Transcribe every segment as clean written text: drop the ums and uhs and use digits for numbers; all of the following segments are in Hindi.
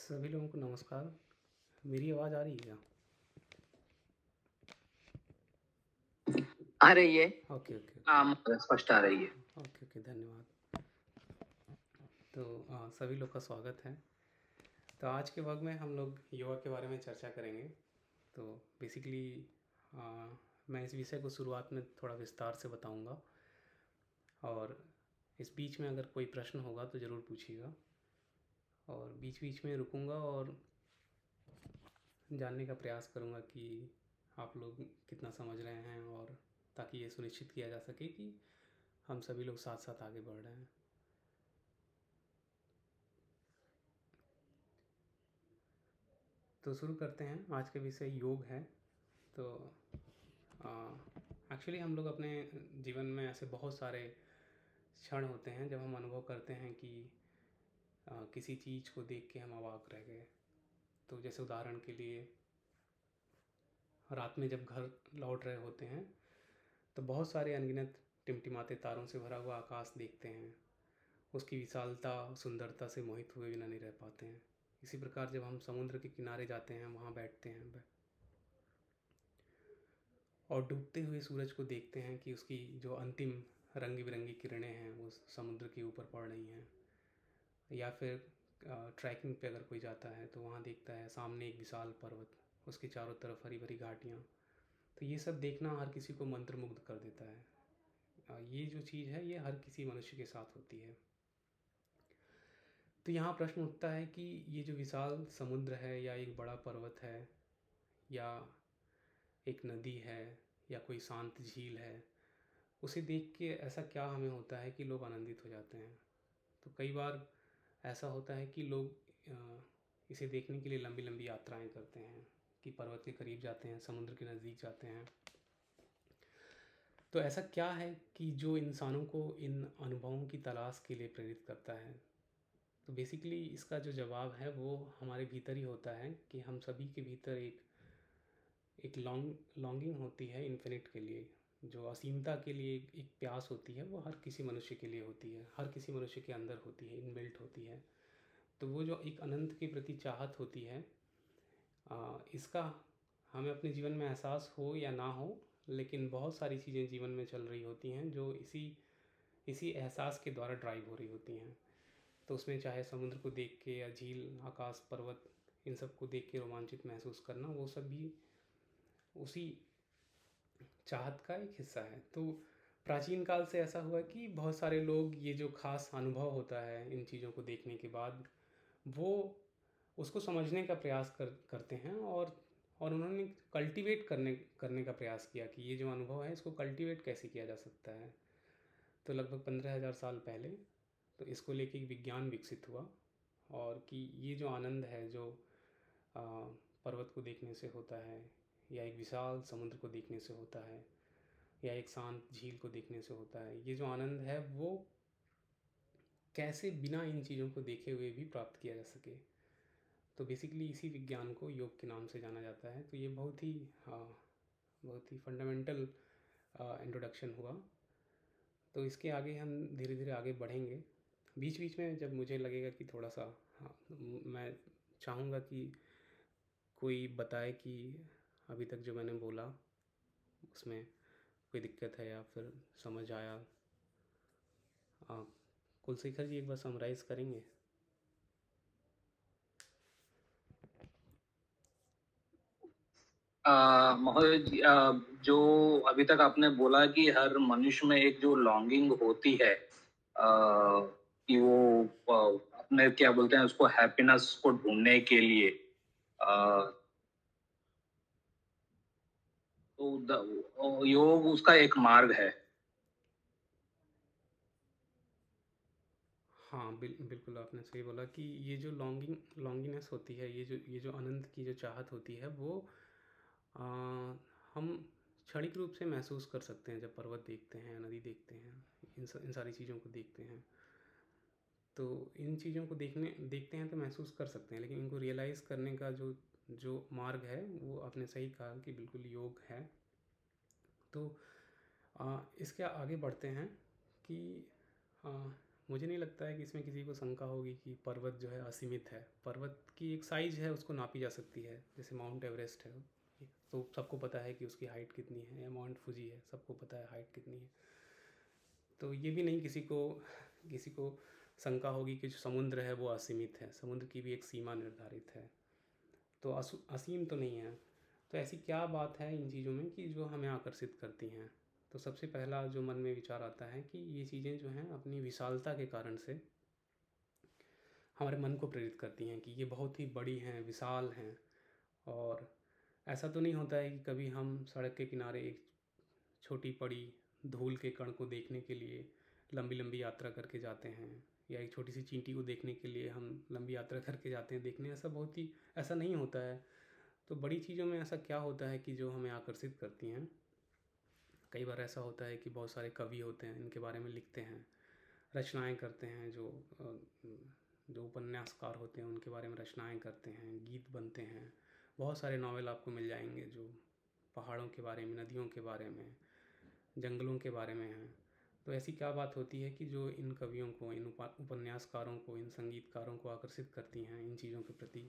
सभी लोगों को नमस्कार। मेरी आवाज़ आ रही है क्या? आ रही है। ओके, ओके, स्पष्ट आ रही है। ओके, ओके, धन्यवाद। तो सभी लोग का स्वागत है। तो आज के वक्त में हम लोग योगा के बारे में चर्चा करेंगे। तो बेसिकली मैं इस विषय को शुरुआत में थोड़ा विस्तार से बताऊंगा, और इस बीच में अगर कोई प्रश्न होगा तो ज़रूर पूछिएगा, और बीच बीच में रुकूंगा और जानने का प्रयास करूंगा कि आप लोग कितना समझ रहे हैं, और ताकि ये सुनिश्चित किया जा सके कि हम सभी लोग साथ साथ आगे बढ़ रहे हैं। तो शुरू करते हैं। आज का विषय योग है। तो एक्चुअली हम लोग अपने जीवन में ऐसे बहुत सारे क्षण होते हैं जब हम अनुभव करते हैं कि किसी चीज़ को देख के हम अवाक रह गए। तो जैसे उदाहरण के लिए, रात में जब घर लौट रहे होते हैं तो बहुत सारे अनगिनत टिमटिमाते तारों से भरा हुआ आकाश देखते हैं। उसकी विशालता सुंदरता से मोहित हुए बिना नहीं रह पाते हैं। इसी प्रकार जब हम समुद्र के किनारे जाते हैं, वहाँ बैठते हैं और डूबते हुए सूरज को देखते हैं कि उसकी जो अंतिम रंग बिरंगी किरणें हैं वो समुद्र के ऊपर पड़ रही हैं। या फिर ट्रैकिंग पे अगर कोई जाता है तो वहाँ देखता है सामने एक विशाल पर्वत, उसके चारों तरफ हरी भरी घाटियाँ। तो ये सब देखना हर किसी को मंत्रमुग्ध कर देता है। ये जो चीज़ है ये हर किसी मनुष्य के साथ होती है। तो यहाँ प्रश्न उठता है कि ये जो विशाल समुद्र है, या एक बड़ा पर्वत है, या एक नदी है, या कोई शांत झील है, उसे देख के ऐसा क्या हमें होता है कि लोग आनंदित हो जाते हैं। तो कई बार ऐसा होता है कि लोग इसे देखने के लिए लंबी लंबी यात्राएं करते हैं, कि पर्वत के करीब जाते हैं, समुद्र के नज़दीक जाते हैं। तो ऐसा क्या है कि जो इंसानों को इन अनुभवों की तलाश के लिए प्रेरित करता है? तो बेसिकली इसका जो जवाब है वो हमारे भीतर ही होता है, कि हम सभी के भीतर एक लॉन्गिंग होती है इन्फिनिट के लिए। जो असीमता के लिए एक प्यास होती है, वो हर किसी मनुष्य के लिए होती है, हर किसी मनुष्य के अंदर होती है, इनबिल्ट होती है। तो वो जो एक अनंत के प्रति चाहत होती है, इसका हमें अपने जीवन में एहसास हो या ना हो, लेकिन बहुत सारी चीज़ें जीवन में चल रही होती हैं जो इसी इसी एहसास के द्वारा ड्राइव हो रही होती हैं। तो उसमें चाहे समुद्र को देख के, या झील, आकाश, पर्वत, इन सब को देख के रोमांचित महसूस करना, वो सब भी उसी चाहत का एक हिस्सा है। तो प्राचीन काल से ऐसा हुआ कि बहुत सारे लोग ये जो खास अनुभव होता है इन चीज़ों को देखने के बाद, वो उसको समझने का प्रयास करते हैं, और उन्होंने कल्टीवेट करने करने का प्रयास किया कि ये जो अनुभव है इसको कल्टीवेट कैसे किया जा सकता है। तो लगभग 15,000 साल पहले तो इसको लेके एक विज्ञान विकसित हुआ, और कि ये जो आनंद है जो आ, पर्वत को देखने से होता है, या एक विशाल समुद्र को देखने से होता है, या एक शांत झील को देखने से होता है, ये जो आनंद है वो कैसे बिना इन चीज़ों को देखे हुए भी प्राप्त किया जा सके। तो बेसिकली इसी विज्ञान को योग के नाम से जाना जाता है। तो ये बहुत ही फंडामेंटल इंट्रोडक्शन हुआ। तो इसके आगे हम धीरे धीरे आगे बढ़ेंगे। बीच बीच में जब मुझे लगेगा कि थोड़ा सा, हाँ, मैं चाहूँगा कि कोई बताए कि अभी तक जो मैंने बोला उसमें कोई दिक्कत है या फिर समझ आया। कुलशेखर जी एक बार समराइज़ करेंगे? महोदय जी, जो अभी तक आपने बोला कि हर मनुष्य में एक जो लॉन्गिंग होती है, कि वो अपने क्या बोलते हैं उसको, हैप्पीनेस को ढूंढने के लिए, तो योग उसका एक मार्ग है। हाँ, बिल्कुल आपने सही बोला कि ये जो लॉन्गिनेस होती है, ये जो अनंत की जो चाहत होती है, वो आ, हम क्षणिक रूप से महसूस कर सकते हैं जब पर्वत देखते हैं, नदी देखते हैं, इन सारी चीज़ों को देखते हैं। तो इन चीज़ों को देखते हैं तो महसूस कर सकते हैं, लेकिन इनको रियलाइज़ करने का जो जो मार्ग है वो आपने सही कहा कि बिल्कुल योग है। तो इसके आगे बढ़ते हैं कि आ, मुझे नहीं लगता है कि इसमें किसी को शंका होगी कि पर्वत जो है असीमित है। पर्वत की एक साइज़ है, उसको नापी जा सकती है। जैसे माउंट एवरेस्ट है, तो सबको पता है कि उसकी हाइट कितनी है, या माउंट फुजी है, सबको पता है हाइट कितनी है। तो ये भी नहीं किसी को शंका होगी कि जो समुद्र है वो असीमित है, समुद्र की भी एक सीमा निर्धारित है, तो असीम तो नहीं है। तो ऐसी क्या बात है इन चीज़ों में कि जो हमें आकर्षित करती हैं? तो सबसे पहला जो मन में विचार आता है कि ये चीज़ें जो हैं अपनी विशालता के कारण से हमारे मन को प्रेरित करती हैं कि ये बहुत ही बड़ी हैं, विशाल हैं। और ऐसा तो नहीं होता है कि कभी हम सड़क के किनारे एक छोटी पड़ी धूल के कण को देखने के लिए लंबी लंबी यात्रा करके जाते हैं, या एक छोटी सी चींटी को देखने के लिए हम लंबी यात्रा करके जाते हैं देखने। ऐसा नहीं होता है। तो बड़ी चीज़ों में ऐसा क्या होता है कि जो हमें आकर्षित करती हैं? कई बार ऐसा होता है कि बहुत सारे कवि होते हैं, इनके बारे में लिखते हैं, रचनाएं करते हैं। जो उपन्यासकार होते हैं उनके बारे में रचनाएं करते हैं, गीत बनते हैं। बहुत सारे नावल आपको मिल जाएंगे जो पहाड़ों के बारे में, नदियों के बारे में, जंगलों के बारे में हैं। तो ऐसी क्या बात होती है कि जो इन कवियों को, इन उपन्यासकारों को, इन संगीतकारों को आकर्षित करती हैं इन चीज़ों के प्रति?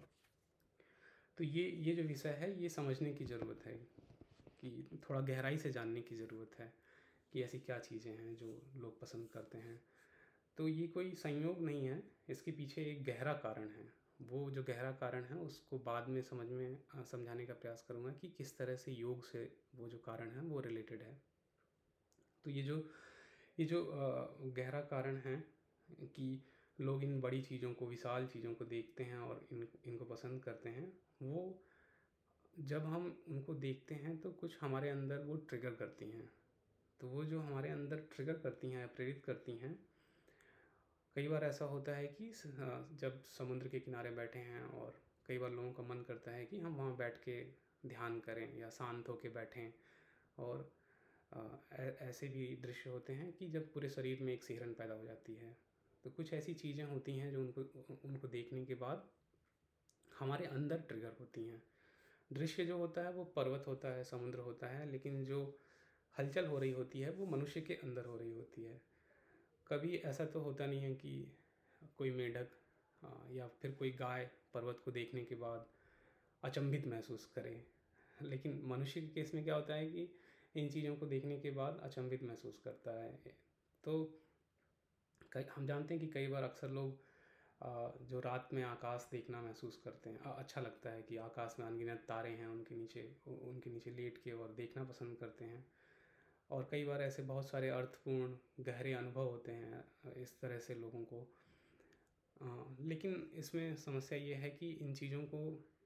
तो ये जो विषय है, ये समझने की ज़रूरत है, कि थोड़ा गहराई से जानने की ज़रूरत है कि ऐसी क्या चीज़ें हैं जो लोग पसंद करते हैं। तो ये कोई संयोग नहीं है, इसके पीछे एक गहरा कारण है। वो जो गहरा कारण है उसको बाद में समझाने का प्रयास करूँगा कि किस तरह से योग से वो जो कारण है वो रिलेटेड है। तो ये जो गहरा कारण है कि लोग इन बड़ी चीज़ों को, विशाल चीज़ों को देखते हैं और इनको पसंद करते हैं, वो जब हम उनको देखते हैं तो कुछ हमारे अंदर वो ट्रिगर करती हैं। तो वो जो हमारे अंदर ट्रिगर करती हैं, प्रेरित करती हैं, कई बार ऐसा होता है कि जब समुद्र के किनारे बैठे हैं और कई बार लोगों का मन करता है कि हम वहाँ बैठ के ध्यान करें या शांत होकर बैठें। और ऐसे भी दृश्य होते हैं कि जब पूरे शरीर में एक सिहरन पैदा हो जाती है। तो कुछ ऐसी चीज़ें होती हैं जो उनको उनको देखने के बाद हमारे अंदर ट्रिगर होती हैं। दृश्य जो होता है वो पर्वत होता है, समुद्र होता है, लेकिन जो हलचल हो रही होती है वो मनुष्य के अंदर हो रही होती है। कभी ऐसा तो होता नहीं है कि कोई मेढक या फिर कोई गाय पर्वत को देखने के बाद अचंभित महसूस करे। लेकिन मनुष्य के केस में क्या होता है कि इन चीज़ों को देखने के बाद अचंभित महसूस करता है। तो हम जानते हैं कि कई बार अक्सर लोग जो रात में आकाश देखना महसूस करते हैं, अच्छा लगता है कि आकाश में अनगिनत तारे हैं, उनके नीचे लेट के और देखना पसंद करते हैं। और कई बार ऐसे बहुत सारे अर्थपूर्ण गहरे अनुभव होते हैं इस तरह से लोगों को। लेकिन इसमें समस्या ये है कि इन चीज़ों को,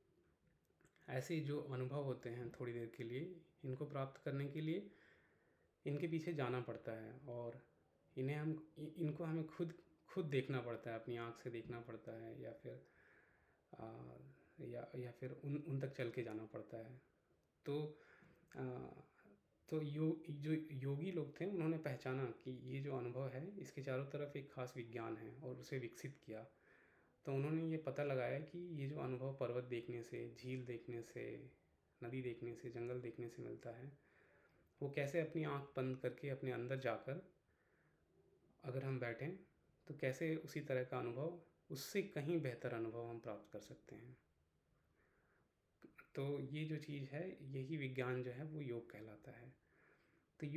ऐसे जो अनुभव होते हैं थोड़ी देर के लिए, इनको प्राप्त करने के लिए इनके पीछे जाना पड़ता है, और इनको हमें खुद खुद देखना पड़ता है, अपनी आँख से देखना पड़ता है, या फिर आ, या फिर उन तक चल के जाना पड़ता है। तो आ, तो जो योगी लोग थे उन्होंने पहचाना कि ये जो अनुभव है इसके चारों तरफ एक खास विज्ञान है और उसे विकसित किया। तो उन्होंने ये पता लगाया कि ये जो अनुभव पर्वत देखने से, झील देखने से, नदी देखने से, जंगल देखने से मिलता है, वो कैसे अपनी आँख बंद करके अपने अंदर जाकर अगर हम बैठें तो कैसे उसी तरह का अनुभव, उससे कहीं बेहतर अनुभव हम प्राप्त कर सकते हैं। तो ये जो चीज़ है, यही विज्ञान जो है वो योग कहलाता है। तो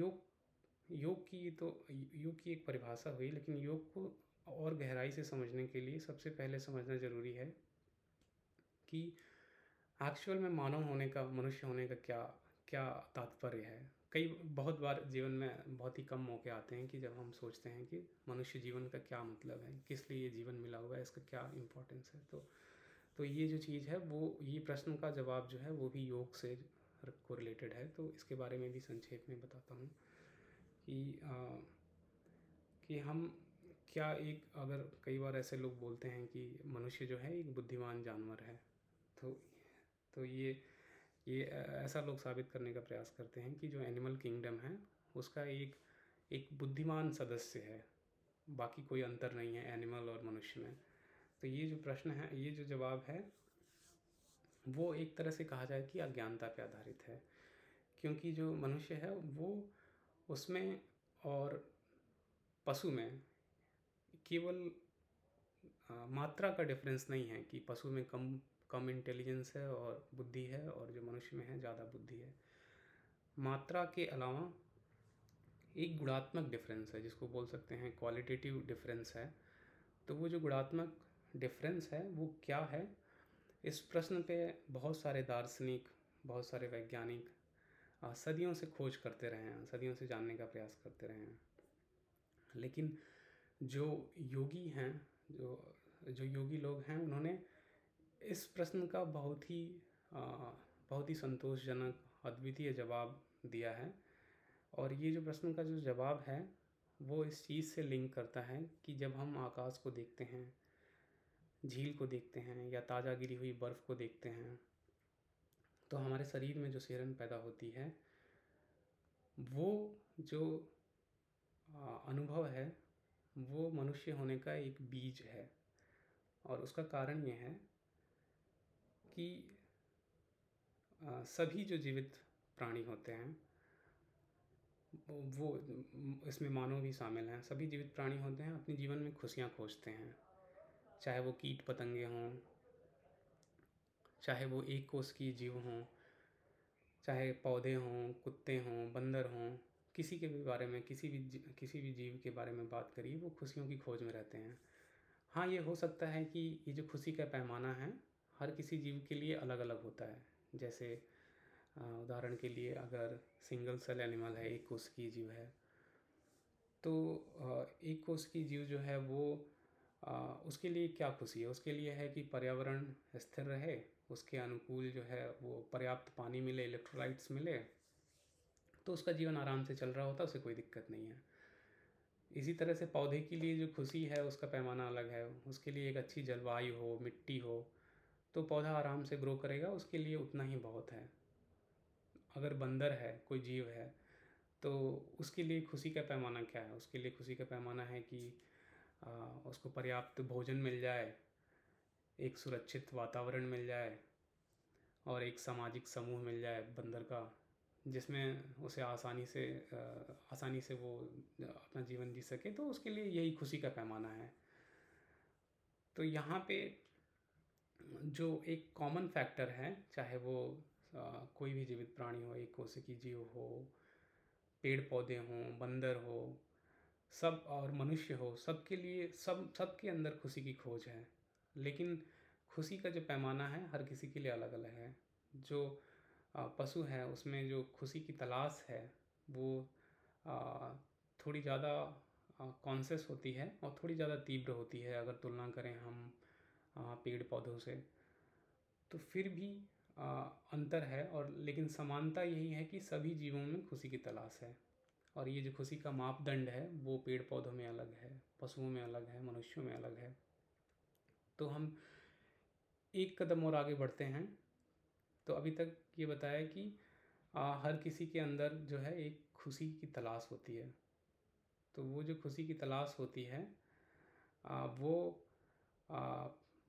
योग की एक परिभाषा हुई, लेकिन योग को और गहराई से समझने के लिए सबसे पहले समझना ज़रूरी है कि एक्चुअल में मानव होने का, मनुष्य होने का क्या क्या तात्पर्य है। बहुत बार जीवन में बहुत ही कम मौके आते हैं कि जब हम सोचते हैं कि मनुष्य जीवन का क्या मतलब है, किस लिए ये जीवन मिला हुआ है, इसका क्या इम्पोर्टेंस है। तो ये जो चीज़ है, वो ये प्रश्न का जवाब जो है वो भी योग से को रिलेटेड है। तो इसके बारे में भी संक्षेप में बताता हूँ कि कि हम क्या, एक अगर कई बार ऐसे लोग बोलते हैं कि मनुष्य जो है एक बुद्धिमान जानवर है। तो तो ये ऐसा लोग साबित करने का प्रयास करते हैं कि जो एनिमल किंगडम है उसका एक एक बुद्धिमान सदस्य है, बाकी कोई अंतर नहीं है एनिमल और मनुष्य में। तो ये जो प्रश्न है, ये जो जवाब है, वो एक तरह से कहा जाए कि अज्ञानता पे आधारित है। क्योंकि जो मनुष्य है वो, उसमें और पशु में केवल मात्रा का डिफरेंस नहीं है कि पशु में कम कम इंटेलिजेंस है और बुद्धि है, और जो मनुष्य में है ज़्यादा बुद्धि है। मात्रा के अलावा एक गुणात्मक डिफरेंस है, जिसको बोल सकते हैं क्वालिटेटिव डिफरेंस है। तो वो जो गुणात्मक डिफरेंस है वो क्या है, इस प्रश्न पे बहुत सारे दार्शनिक, बहुत सारे वैज्ञानिक सदियों से खोज करते रहे हैं, सदियों से जानने का प्रयास करते रहे हैं। लेकिन जो योगी हैं, जो जो योगी लोग हैं, उन्होंने इस प्रश्न का बहुत ही संतोषजनक, अद्वितीय जवाब दिया है। और ये जो प्रश्न का जो जवाब है वो इस चीज़ से लिंक करता है कि जब हम आकाश को देखते हैं, झील को देखते हैं, या ताज़ा गिरी हुई बर्फ़ को देखते हैं, तो हमारे शरीर में जो सिहरन पैदा होती है, वो जो अनुभव है वो मनुष्य होने का एक बीज है। और उसका कारण ये है कि सभी जो जीवित प्राणी होते हैं, वो इसमें मानव भी शामिल हैं, सभी जीवित प्राणी होते हैं अपने जीवन में खुशियाँ खोजते हैं। चाहे वो कीट पतंगे हों, चाहे वो एक कोष की जीव हों, चाहे पौधे हों, कुत्ते हों, बंदर हों, किसी के भी बारे में, किसी भी जीव के बारे में बात करिए, वो खुशियों की खोज में रहते हैं। हाँ, ये हो सकता है कि ये जो खुशी का पैमाना है हर किसी जीव के लिए अलग अलग होता है। जैसे उदाहरण के लिए अगर सिंगल सेल एनिमल है, एक कोष की जीव है, तो एक कोष की जीव जो है वो उसके लिए क्या खुशी है, उसके लिए है कि पर्यावरण स्थिर रहे, उसके अनुकूल जो है वो पर्याप्त पानी मिले, इलेक्ट्रोलाइट्स मिले, तो उसका जीवन आराम से चल रहा होता है, उसे कोई दिक्कत नहीं है। इसी तरह से पौधे के लिए जो खुशी है उसका पैमाना अलग है, उसके लिए एक अच्छी जलवायु हो, मिट्टी हो, तो पौधा आराम से ग्रो करेगा, उसके लिए उतना ही बहुत है। अगर बंदर है, कोई जीव है, तो उसके लिए खुशी का पैमाना क्या है, उसके लिए खुशी का पैमाना है कि उसको पर्याप्त भोजन मिल जाए, एक सुरक्षित वातावरण मिल जाए, और एक सामाजिक समूह मिल जाए बंदर का, जिसमें उसे आसानी से वो अपना जीवन जी सके, तो उसके लिए यही खुशी का पैमाना है। तो यहाँ पे जो एक कॉमन फैक्टर है, चाहे वो कोई भी जीवित प्राणी हो, एक कोशिकी जीव हो, पेड़ पौधे हों, बंदर हो, सब और मनुष्य हो, सबके लिए सबके अंदर खुशी की खोज है। लेकिन खुशी का जो पैमाना है हर किसी के लिए अलग अलग है। जो पशु है उसमें जो खुशी की तलाश है वो थोड़ी ज़्यादा कॉन्शियस होती है और थोड़ी ज़्यादा तीव्र होती है, अगर तुलना करें हम पेड़ पौधों से। तो फिर भी अंतर है, और लेकिन समानता यही है कि सभी जीवों में खुशी की तलाश है। और ये जो खुशी का मापदंड है वो पेड़ पौधों में अलग है, पशुओं में अलग है, मनुष्यों में अलग है। तो हम एक कदम और आगे बढ़ते हैं। तो अभी तक ये बताया कि हर किसी के अंदर जो है एक खुशी की तलाश होती है। तो वो जो खुशी की तलाश होती है वो आ,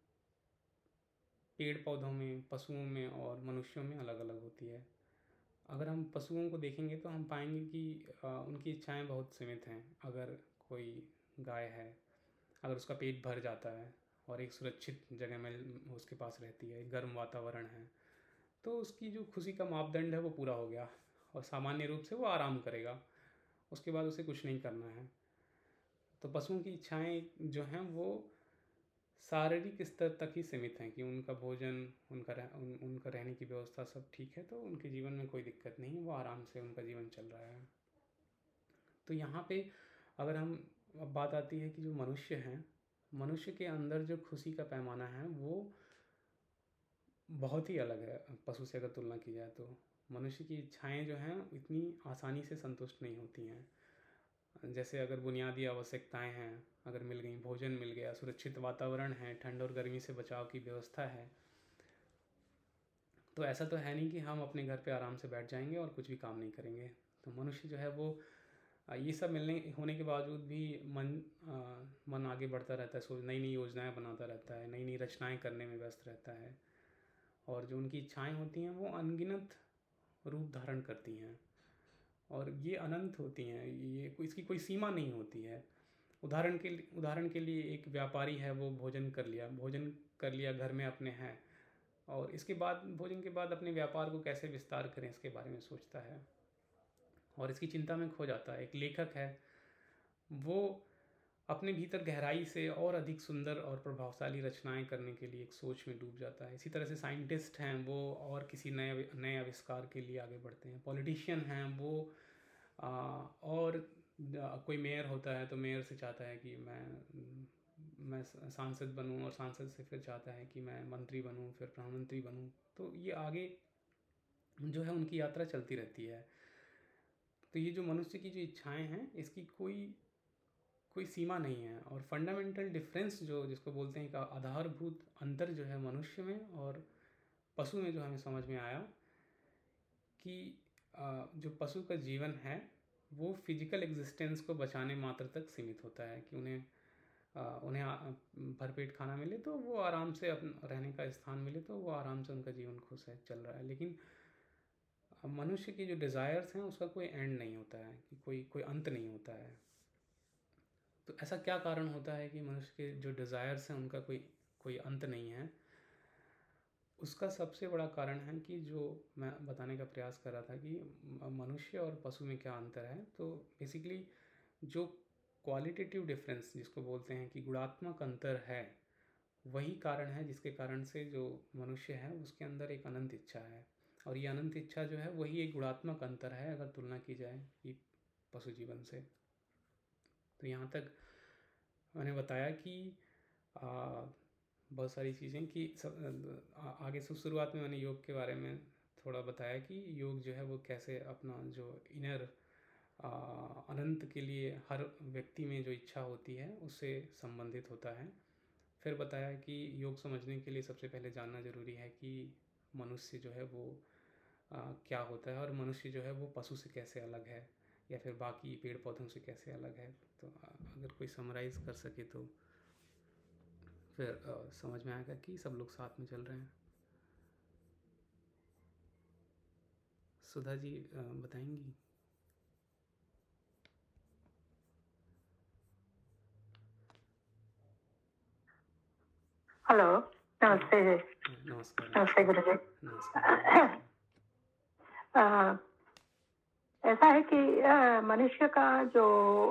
पेड़ पौधों में, पशुओं में और मनुष्यों में अलग अलग होती है। अगर हम पशुओं को देखेंगे तो हम पाएंगे कि उनकी इच्छाएं बहुत सीमित हैं। अगर कोई गाय है, अगर उसका पेट भर जाता है और एक सुरक्षित जगह में उसके पास रहती है, एक गर्म वातावरण है, तो उसकी जो खुशी का मापदंड है वो पूरा हो गया, और सामान्य रूप से वो आराम करेगा, उसके बाद उसे कुछ नहीं करना है। तो पशुओं की इच्छाएं जो हैं वो शारीरिक स्तर तक ही सीमित हैं कि उनका भोजन, उनका रहने की व्यवस्था सब ठीक है, तो उनके जीवन में कोई दिक्कत नहीं है, वो आराम से उनका जीवन चल रहा है। तो यहाँ पे अगर हम, अब बात आती है कि जो मनुष्य हैं, मनुष्य के अंदर जो खुशी का पैमाना है वो बहुत ही अलग है पशु से, अगर तुलना की जाए तो। मनुष्य की इच्छाएं जो हैं इतनी आसानी से संतुष्ट नहीं होती हैं। जैसे अगर बुनियादी आवश्यकताएं हैं, अगर मिल गई, भोजन मिल गया, सुरक्षित वातावरण है, ठंड और गर्मी से बचाव की व्यवस्था है, तो ऐसा तो है नहीं कि हम अपने घर पे आराम से बैठ जाएंगे और कुछ भी काम नहीं करेंगे। तो मनुष्य जो है वो ये सब मिलने होने के बावजूद भी मन आगे बढ़ता रहता है, सोच नई नई योजनाएं बनाता रहता है, नई नई रचनाएं करने में व्यस्त रहता है, और जो उनकी इच्छाएं होती हैं वो अनगिनत रूप धारण करती हैं, और ये अनंत होती हैं, ये इसकी कोई सीमा नहीं होती है। उदाहरण के लिए एक व्यापारी है, वो भोजन कर लिया घर में अपने हैं, और इसके बाद भोजन के बाद अपने व्यापार को कैसे विस्तार करें इसके बारे में सोचता है और इसकी चिंता में खो जाता है। एक लेखक है, वो अपने भीतर गहराई से और अधिक सुंदर और प्रभावशाली रचनाएं करने के लिए एक सोच में डूब जाता है। इसी तरह से साइंटिस्ट हैं, वो और किसी नए नए आविष्कार के लिए आगे बढ़ते हैं। पॉलिटिशियन हैं, वो और कोई मेयर होता है तो मेयर से चाहता है कि मैं सांसद बनूं, और सांसद से फिर चाहता है कि मैं मंत्री बनूं, फिर प्रधानमंत्री बनूं। तो ये आगे जो है उनकी यात्रा चलती रहती है। तो ये जो मनुष्य की जो इच्छाएं हैं, इसकी कोई कोई सीमा नहीं है। और फंडामेंटल डिफरेंस जो जिसको बोलते हैं, का आधारभूत अंतर जो है मनुष्य में और पशु में, जो हमें समझ में आया कि जो पशु का जीवन है वो फिजिकल एग्जिस्टेंस को बचाने मात्र तक सीमित होता है, कि उन्हें भरपेट खाना मिले तो वो आराम से अपना रहने का स्थान मिले तो वो आराम से उनका जीवन खुश है, चल रहा है। लेकिन मनुष्य की जो डिज़ायर्स हैं उसका कोई एंड नहीं होता है, कि कोई कोई अंत नहीं होता है। तो ऐसा क्या कारण होता है कि मनुष्य के जो डिज़ायर्स हैं उनका कोई कोई अंत नहीं है? उसका सबसे बड़ा कारण है कि जो मैं बताने का प्रयास कर रहा था कि मनुष्य और पशु में क्या अंतर है। तो बेसिकली जो क्वालिटेटिव डिफरेंस जिसको बोलते हैं, कि गुणात्मक अंतर है, वही कारण है जिसके कारण से जो मनुष्य है उसके अंदर एक अनंत इच्छा है। और ये अनंत इच्छा जो है वही एक गुणात्मक अंतर है अगर तुलना की जाए कि पशु जीवन से। तो यहाँ तक मैंने बताया कि बहुत सारी चीज़ें कि आगे शुरुआत में मैंने योग के बारे में थोड़ा बताया कि योग जो है वो कैसे अपना जो इनर अनंत के लिए हर व्यक्ति में जो इच्छा होती है उससे संबंधित होता है। फिर बताया कि योग समझने के लिए सबसे पहले जानना ज़रूरी है कि मनुष्य जो है वो क्या होता है, और मनुष्य जो है वो पशु से कैसे अलग है, या फिर बाकी पेड़ पौधों से कैसे अलग है। तो अगर कोई समराइज़ कर सके तो फिर समझ में आएगा कि सब लोग साथ में चल रहे हैं। सुधा जी बताएंगी? हेलो, नमस्ते जी। नमस्कार। नमस्ते गुरु जी। नमस्कार। ऐसा है कि मनुष्य का जो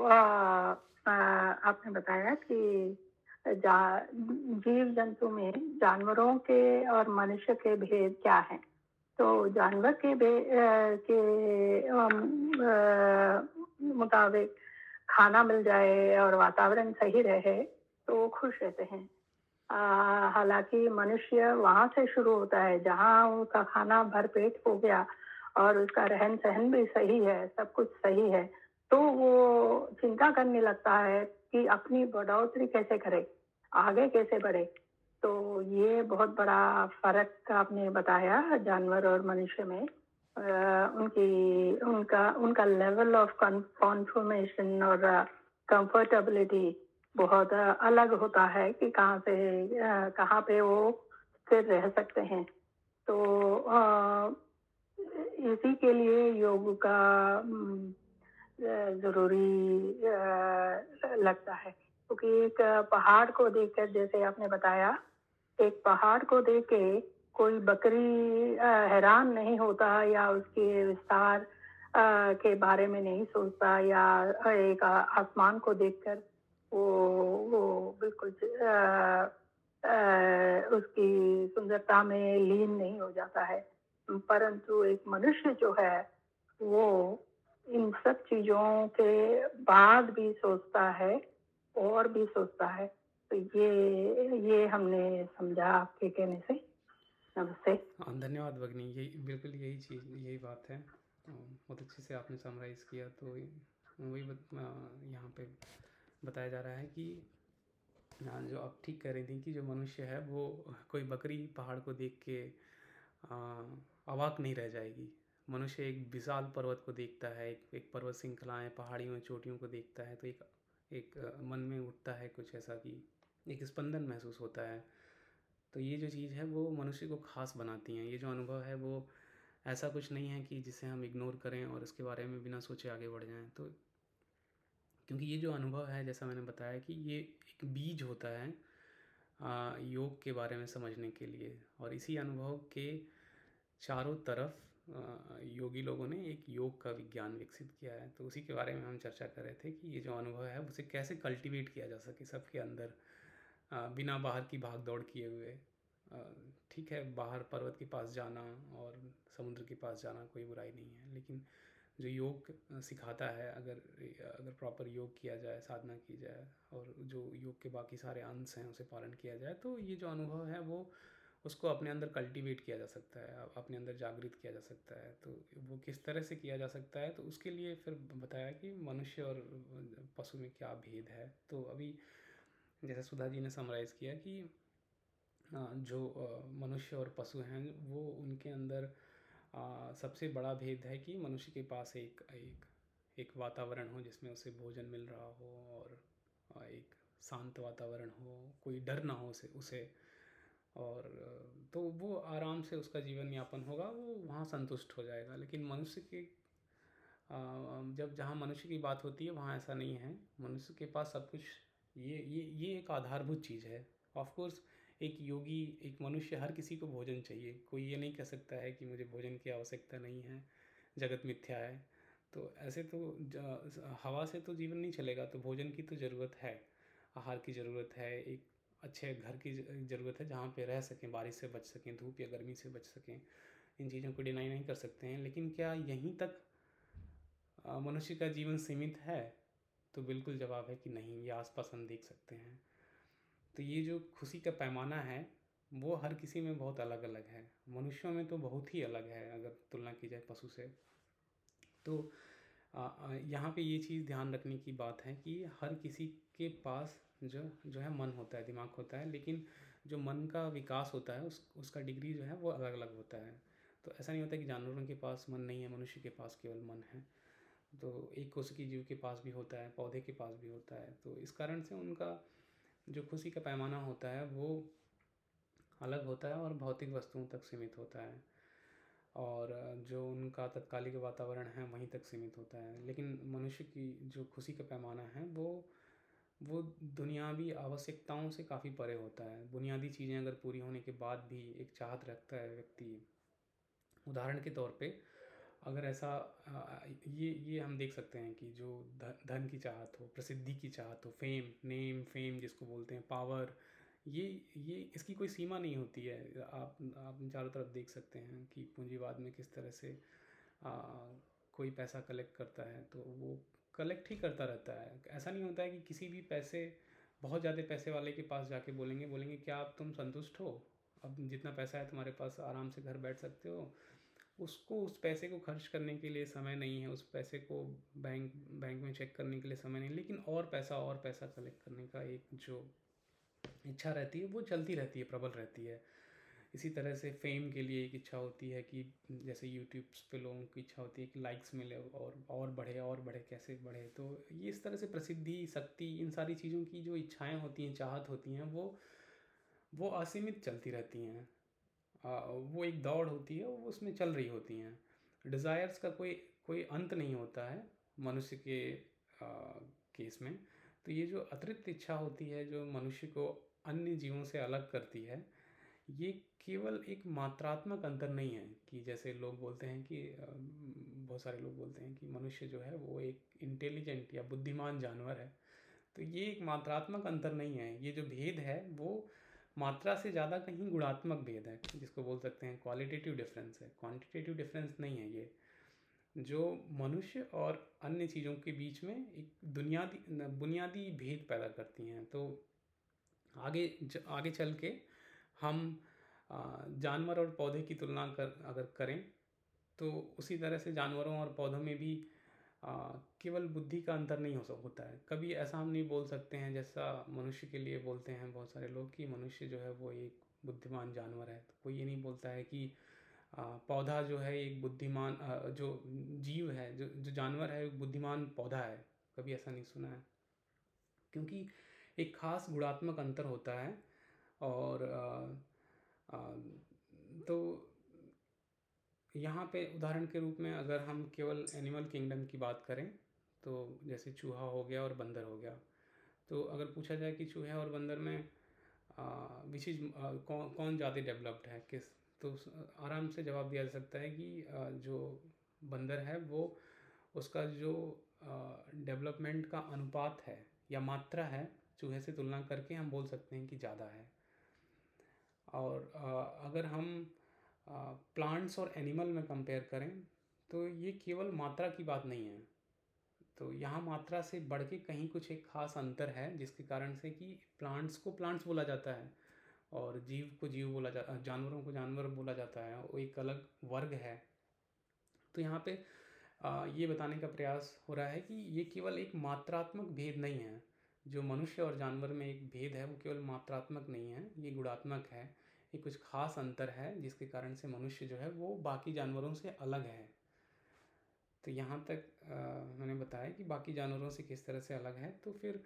आपने बताया कि जीव जंतु में जानवरों के और मनुष्य के भेद क्या है। तो जानवर के मुताबिक खाना मिल जाए और वातावरण सही रहे तो वो खुश रहते हैं। हालांकि मनुष्य वहां से शुरू होता है जहां उसका खाना भरपेट हो गया और उसका रहन सहन भी सही है, सब कुछ सही है, तो वो चिंता करने लगता है कि अपनी बढ़ोतरी कैसे करे, आगे कैसे बढ़े। तो ये बहुत बड़ा फर्क आपने बताया जानवर और मनुष्य में। उनका लेवल ऑफ कॉन्फर्मेशन और कंफर्टेबिलिटी बहुत अलग होता है कि कहाँ पे वो स्थिर रह सकते हैं। तो इसी के लिए योग का जरूरी लगता है, क्योंकि एक पहाड़ को देखकर, जैसे आपने बताया, एक पहाड़ को देख के कोई बकरी हैरान नहीं होता या उसके विस्तार के बारे में नहीं सोचता, या एक आसमान को देखकर वो बिल्कुल उसकी सुंदरता में लीन नहीं हो जाता है। परंतु एक मनुष्य जो है वो इन सब चीजों के बाद भी सोचता है और भी सोचता है। तो ये हमने समझा आपके कहने से। नमस्ते। हाँ, धन्यवाद भगनी। यही बिल्कुल यही चीज़, यही बात है। बहुत अच्छे से आपने समराइज़ किया। तो वही यहाँ पे बताया जा रहा है कि जो आप ठीक कह रही थी कि जो मनुष्य है वो कोई बकरी पहाड़ को देख के अवाक नहीं रह जाएगी। मनुष्य एक विशाल पर्वत को देखता है, एक पर्वत श्रृंखलाएं, पहाड़ियों, चोटियों को देखता है, तो एक मन में उठता है कुछ ऐसा कि एक स्पंदन महसूस होता है। तो ये जो चीज़ है वो मनुष्य को खास बनाती हैं। ये जो अनुभव है वो ऐसा कुछ नहीं है कि जिसे हम इग्नोर करें और इसके बारे में बिना सोचे आगे बढ़ जाएं। तो क्योंकि ये जो अनुभव है, जैसा मैंने बताया कि ये एक बीज होता है योग के बारे में समझने के लिए, और इसी अनुभव के चारों तरफ योगी लोगों ने एक योग का विज्ञान विकसित किया है। तो उसी के बारे में हम चर्चा कर रहे थे कि ये जो अनुभव है उसे कैसे कल्टीवेट किया जा सके सबके अंदर, बिना बाहर की भाग दौड़ किए हुए। ठीक है, बाहर पर्वत के पास जाना और समुद्र के पास जाना कोई बुराई नहीं है, लेकिन जो योग सिखाता है, अगर अगर प्रॉपर योग किया जाए, साधना की जाए, और जो योग के बाकी सारे अंश हैं उसे पालन किया जाए, तो ये जो अनुभव है वो उसको अपने अंदर कल्टीवेट किया जा सकता है, अपने अंदर जागृत किया जा सकता है। तो वो किस तरह से किया जा सकता है, तो उसके लिए फिर बताया कि मनुष्य और पशु में क्या भेद है। तो अभी जैसे सुधा जी ने समराइज़ किया कि जो मनुष्य और पशु हैं वो उनके अंदर सबसे बड़ा भेद है कि मनुष्य के पास एक एक एक वातावरण हो जिसमें उसे भोजन मिल रहा हो, और एक शांत वातावरण हो, कोई डर ना हो उसे, और तो वो आराम से उसका जीवन यापन होगा, वो वहाँ संतुष्ट हो जाएगा। लेकिन मनुष्य के जब जहाँ मनुष्य की बात होती है वहाँ ऐसा नहीं है। मनुष्य के पास सब कुछ, ये एक आधारभूत चीज़ है। ऑफ कोर्स एक योगी, एक मनुष्य, हर किसी को भोजन चाहिए। कोई ये नहीं कह सकता है कि मुझे भोजन की आवश्यकता नहीं है, जगत मिथ्या है। तो ऐसे तो हवा से तो जीवन नहीं चलेगा, तो भोजन की तो ज़रूरत है, आहार की ज़रूरत है, एक अच्छे घर की ज़रूरत है जहाँ पे रह सकें, बारिश से बच सकें, धूप या गर्मी से बच सकें। इन चीज़ों को डिनाई नहीं कर सकते हैं। लेकिन क्या यहीं तक मनुष्य का जीवन सीमित है? तो बिल्कुल जवाब है कि नहीं, ये आसपास हम देख सकते हैं। तो ये जो खुशी का पैमाना है वो हर किसी में बहुत अलग अलग है। मनुष्यों में तो बहुत ही अलग है अगर तुलना की जाए पशु से। तो यहाँ पे ये चीज़ ध्यान रखने की बात है कि हर किसी के पास जो जो है मन होता है, दिमाग होता है, लेकिन जो मन का विकास होता है उसका डिग्री जो है वो अलग अलग होता है। तो ऐसा नहीं होता कि जानवरों के पास मन नहीं है, मनुष्य के पास केवल मन है। तो एक कोशिकीय जीव के पास भी होता है, पौधे के पास भी होता है। तो इस कारण से उनका जो खुशी का पैमाना होता है वो अलग होता है और भौतिक वस्तुओं तक सीमित होता है, और जो उनका तत्कालिक वातावरण है वहीं तक सीमित होता है। लेकिन मनुष्य की जो खुशी का पैमाना है वो दुनियावी आवश्यकताओं से काफ़ी परे होता है। बुनियादी चीज़ें अगर पूरी होने के बाद भी एक चाहत रखता है व्यक्ति, उदाहरण के तौर पे अगर ऐसा ये हम देख सकते हैं कि जो धन की चाहत हो, प्रसिद्धि की चाहत हो, फेम जिसको बोलते हैं, पावर, ये इसकी कोई सीमा नहीं होती है। आप चारों तरफ देख सकते हैं कि पूंजीवाद में किस तरह से आ, कोई पैसा कलेक्ट करता है तो वो कलेक्ट ही करता रहता है। ऐसा नहीं होता है कि किसी भी बहुत ज़्यादा पैसे वाले के पास जाके बोलेंगे क्या आप तुम संतुष्ट हो, अब जितना पैसा है तुम्हारे पास आराम से घर बैठ सकते हो। उसको उस पैसे को खर्च करने के लिए समय नहीं है, उस पैसे को बैंक में चेक करने के लिए समय नहीं, लेकिन और पैसा कलेक्ट करने का एक जो इच्छा रहती है वो चलती रहती है, प्रबल रहती है। इसी तरह से फेम के लिए एक इच्छा होती है कि जैसे यूट्यूब पे लोगों की इच्छा होती है कि लाइक्स मिले और बढ़े, कैसे बढ़े। तो ये इस तरह से प्रसिद्धि, शक्ति, इन सारी चीज़ों की जो इच्छाएं होती हैं, चाहत होती हैं, वो असीमित चलती रहती हैं। वो एक दौड़ होती है, वो उसमें चल रही होती हैं। डिज़ायर्स का कोई कोई अंत नहीं होता है मनुष्य के केस में। तो ये जो अतिरिक्त इच्छा होती है जो मनुष्य को अन्य जीवों से अलग करती है, ये केवल एक मात्रात्मक अंतर नहीं है कि जैसे लोग बोलते हैं कि बहुत सारे लोग बोलते हैं कि मनुष्य जो है वो एक इंटेलिजेंट या बुद्धिमान जानवर है। तो ये एक मात्रात्मक अंतर नहीं है। ये जो भेद है वो मात्रा से ज़्यादा कहीं गुणात्मक भेद है, जिसको बोल सकते हैं क्वालिटेटिव डिफरेंस है, क्वांटिटेटिव डिफरेंस नहीं है। ये जो मनुष्य और अन्य चीज़ों के बीच में एक बुनियादी भेद पैदा करती हैं। तो आगे चल के हम जानवर और पौधे की तुलना अगर करें तो उसी तरह से जानवरों और पौधों में भी केवल बुद्धि का अंतर नहीं होता है। कभी ऐसा हम नहीं बोल सकते हैं जैसा मनुष्य के लिए बोलते हैं बहुत सारे लोग कि मनुष्य जो है वो एक बुद्धिमान जानवर है। तो कोई ये नहीं बोलता है कि पौधा जो है एक बुद्धिमान जो जीव है, जो जानवर है, एक बुद्धिमान पौधा है। कभी ऐसा नहीं सुना है, क्योंकि एक खास गुणात्मक अंतर होता है। और तो यहाँ पे उदाहरण के रूप में अगर हम केवल एनिमल किंगडम की बात करें तो जैसे चूहा हो गया और बंदर हो गया। तो अगर पूछा जाए कि चूहे और बंदर में विच इज़ कौन ज़्यादा डेवलप्ड है किस, तो आराम से जवाब दिया जा सकता है कि जो बंदर है वो उसका जो डेवलपमेंट का अनुपात है या मात्रा है चूहे से तुलना करके हम बोल सकते हैं कि ज़्यादा है। और अगर हम प्लांट्स और एनिमल में कंपेयर करें तो ये केवल मात्रा की बात नहीं है। तो यहाँ मात्रा से बढ़ के कहीं कुछ एक ख़ास अंतर है जिसके कारण से कि प्लांट्स को प्लांट्स बोला जाता है और जीव को जीव बोला जाता, जानवरों को जानवर बोला जाता है, वो एक अलग वर्ग है। तो यहाँ पे ये बताने का प्रयास हो रहा है कि ये केवल एक मात्रात्मक भेद नहीं है। जो मनुष्य और जानवर में एक भेद है वो केवल मात्रात्मक नहीं है, ये गुणात्मक है। ये कुछ खास अंतर है जिसके कारण से मनुष्य जो है वो बाकी जानवरों से अलग है। तो यहाँ तक मैंने बताया कि बाकी जानवरों से किस तरह से अलग है। तो फिर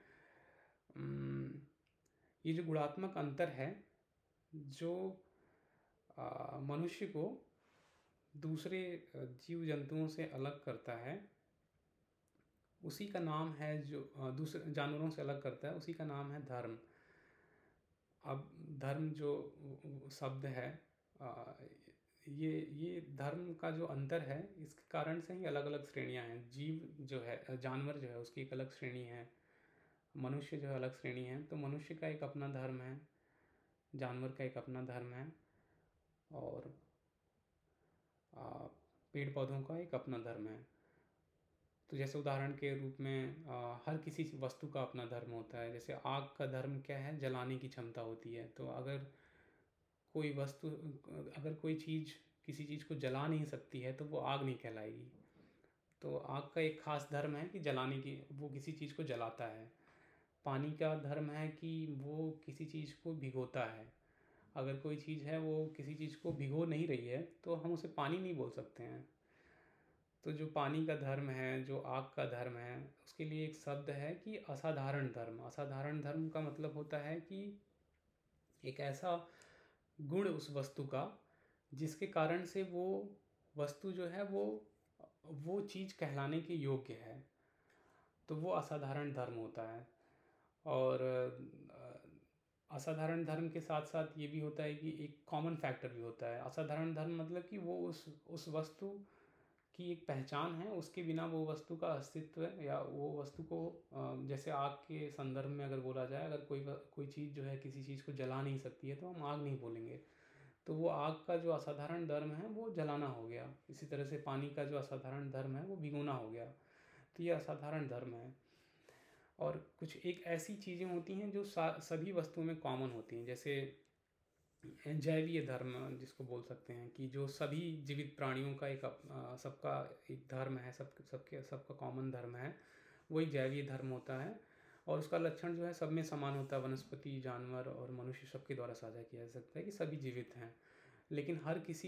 ये जो गुणात्मक अंतर है जो मनुष्य को दूसरे जीव जंतुओं से अलग करता है, उसी का नाम है, जो दूसरे जानवरों से अलग करता है उसी का नाम है धर्म। अब धर्म जो शब्द है, ये धर्म का जो अंतर है इसके कारण से ही अलग अलग श्रेणियां हैं। जीव जो है, जानवर जो है उसकी एक अलग श्रेणी है, मनुष्य जो है अलग श्रेणी है। तो मनुष्य का एक अपना धर्म है, जानवर का एक अपना धर्म है, और पेड़ पौधों का एक अपना धर्म है। तो जैसे उदाहरण के रूप में हर किसी वस्तु का अपना धर्म होता है। जैसे आग का धर्म क्या है, जलाने की क्षमता होती है। तो अगर कोई वस्तु, अगर कोई चीज़ किसी चीज़ को जला नहीं सकती है तो वो आग नहीं कहलाएगी। तो आग का एक खास धर्म है कि जलाने की, वो किसी चीज़ को जलाता है। पानी का धर्म है कि वो किसी चीज़ को भिगोता है। अगर कोई चीज़ है वो किसी चीज़ को भिगो नहीं रही है तो हम उसे पानी नहीं बोल सकते हैं। तो जो पानी का धर्म है, जो आग का धर्म है, उसके लिए एक शब्द है कि असाधारण धर्म। असाधारण धर्म का मतलब होता है कि एक ऐसा गुण उस वस्तु का जिसके कारण से वो वस्तु जो है वो चीज़ कहलाने के योग्य है। तो वो असाधारण धर्म होता है। और असाधारण धर्म के साथ साथ ये भी होता है कि एक कॉमन फैक्टर भी होता है। असाधारण धर्म मतलब कि वो उस वस्तु की एक पहचान है, उसके बिना वो वस्तु का अस्तित्व है, या वो वस्तु को जैसे आग के संदर्भ में अगर बोला जाए, अगर कोई चीज़ जो है किसी चीज़ को जला नहीं सकती है तो हम आग नहीं बोलेंगे। तो वो आग का जो असाधारण धर्म है वो जलाना हो गया। इसी तरह से पानी का जो असाधारण धर्म है वो भिगोना हो गया। तो ये असाधारण धर्म है। और कुछ एक ऐसी चीज़ें होती हैं जो सभी वस्तुओं में कॉमन होती हैं। जैसे जैवीय धर्म जिसको बोल सकते हैं, कि जो सभी जीवित प्राणियों का एक सबका एक धर्म है, सबका कॉमन धर्म है, वो एक जैवीय धर्म होता है। और उसका लक्षण जो है सब में समान होता है। वनस्पति, जानवर और मनुष्य सबके द्वारा साझा किया जा सकता है कि सभी जीवित हैं। लेकिन हर किसी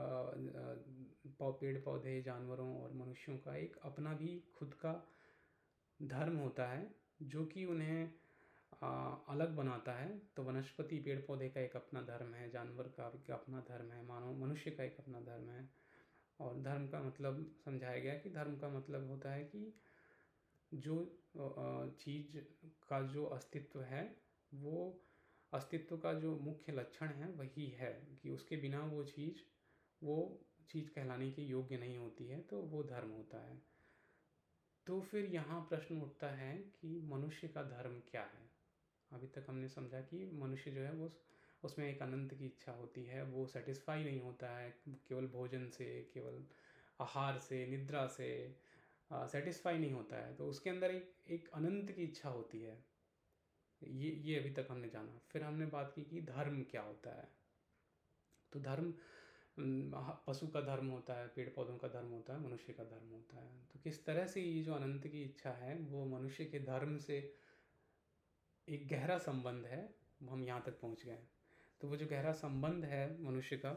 पेड़ पौधे, जानवरों और मनुष्यों का एक अपना भी खुद का धर्म होता है जो कि उन्हें अलग बनाता है। तो वनस्पति, पेड़ पौधे का एक अपना धर्म है, जानवर का एक अपना धर्म है, मानव मनुष्य का एक अपना धर्म है। और धर्म का मतलब समझाया गया कि धर्म का मतलब होता है कि जो चीज़ का जो अस्तित्व है, वो अस्तित्व का जो मुख्य लक्षण है वही है कि उसके बिना वो चीज़ कहलाने के योग्य नहीं होती है, तो वो धर्म होता है। तो फिर यहाँ प्रश्न उठता है कि मनुष्य का धर्म क्या है। अभी तक हमने समझा कि मनुष्य जो है वो उसमें एक अनंत की इच्छा होती है, वो सेटिस्फाई नहीं होता है केवल भोजन से, केवल आहार से, निद्रा से सेटिस्फाई नहीं होता है। तो उसके अंदर एक अनंत की इच्छा होती है। ये अभी तक हमने जाना। फिर हमने बात की कि धर्म क्या होता है। तो धर्म पशु का धर्म होता है, पेड़ पौधों का धर्म होता है, मनुष्य का धर्म होता है। तो किस तरह से ये जो अनंत की इच्छा है वो मनुष्य के धर्म से एक गहरा संबंध है, हम यहाँ तक पहुँच गए। तो वो जो गहरा संबंध है मनुष्य का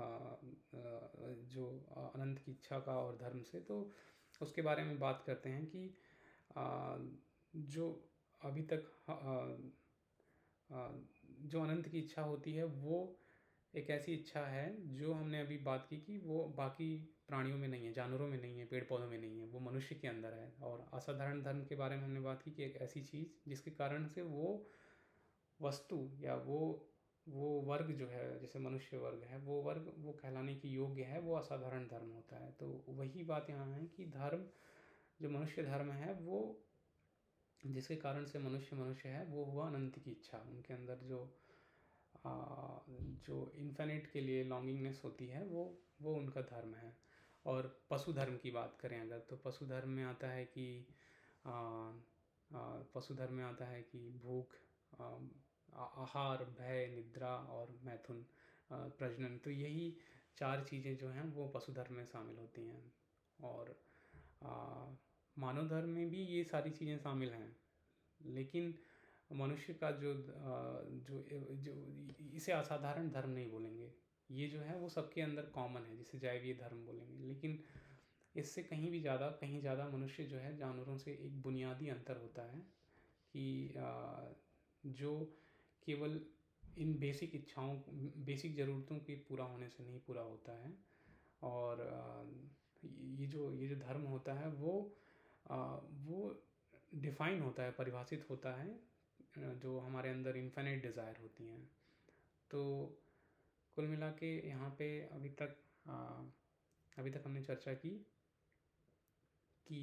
जो अनंत की इच्छा का और धर्म से, तो उसके बारे में बात करते हैं कि जो अभी तक जो अनंत की इच्छा होती है वो एक ऐसी इच्छा है जो हमने अभी बात की कि वो बाकी प्राणियों में नहीं है, जानवरों में नहीं है, पेड़ पौधों में नहीं है, वो मनुष्य के अंदर है। और असाधारण धर्म के बारे में हमने बात की कि एक ऐसी चीज़ जिसके कारण से वो वस्तु या वो वर्ग जो है, जैसे मनुष्य वर्ग है, वो वर्ग वो कहलाने की योग्य है, वो असाधारण धर्म होता है। तो वही बात यहाँ है कि धर्म, जो मनुष्य धर्म है, वो जिसके कारण से मनुष्य मनुष्य है, वो हुआ अनंत की इच्छा। उनके अंदर आ, जो इन्फिनिट के लिए लॉन्गिंगनेस होती है, वो उनका धर्म है। और पशु धर्म की बात करें अगर, तो पशु धर्म में आता है कि आ, पशु धर्म में आता है कि भूख, आहार, भय, निद्रा और मैथुन, प्रजनन। तो यही चार चीज़ें जो हैं वो पशु धर्म में शामिल होती हैं। और आ, मानव धर्म में भी ये सारी चीज़ें शामिल हैं, लेकिन मनुष्य का जो जो इसे असाधारण धर्म नहीं बोलेंगे। ये जो है वो सबके अंदर कॉमन है, जिसे जैवीय धर्म बोलेंगे। लेकिन इससे कहीं ज़्यादा मनुष्य जो है जानवरों से एक बुनियादी अंतर होता है कि जो केवल इन बेसिक इच्छाओं, बेसिक ज़रूरतों के पूरा होने से नहीं पूरा होता है। और ये जो धर्म होता है वो डिफाइन होता है, परिभाषित होता है, जो हमारे अंदर इन्फिनिट डिज़ायर होती हैं। तो कुल मिला के यहाँ पे अभी तक हमने चर्चा की कि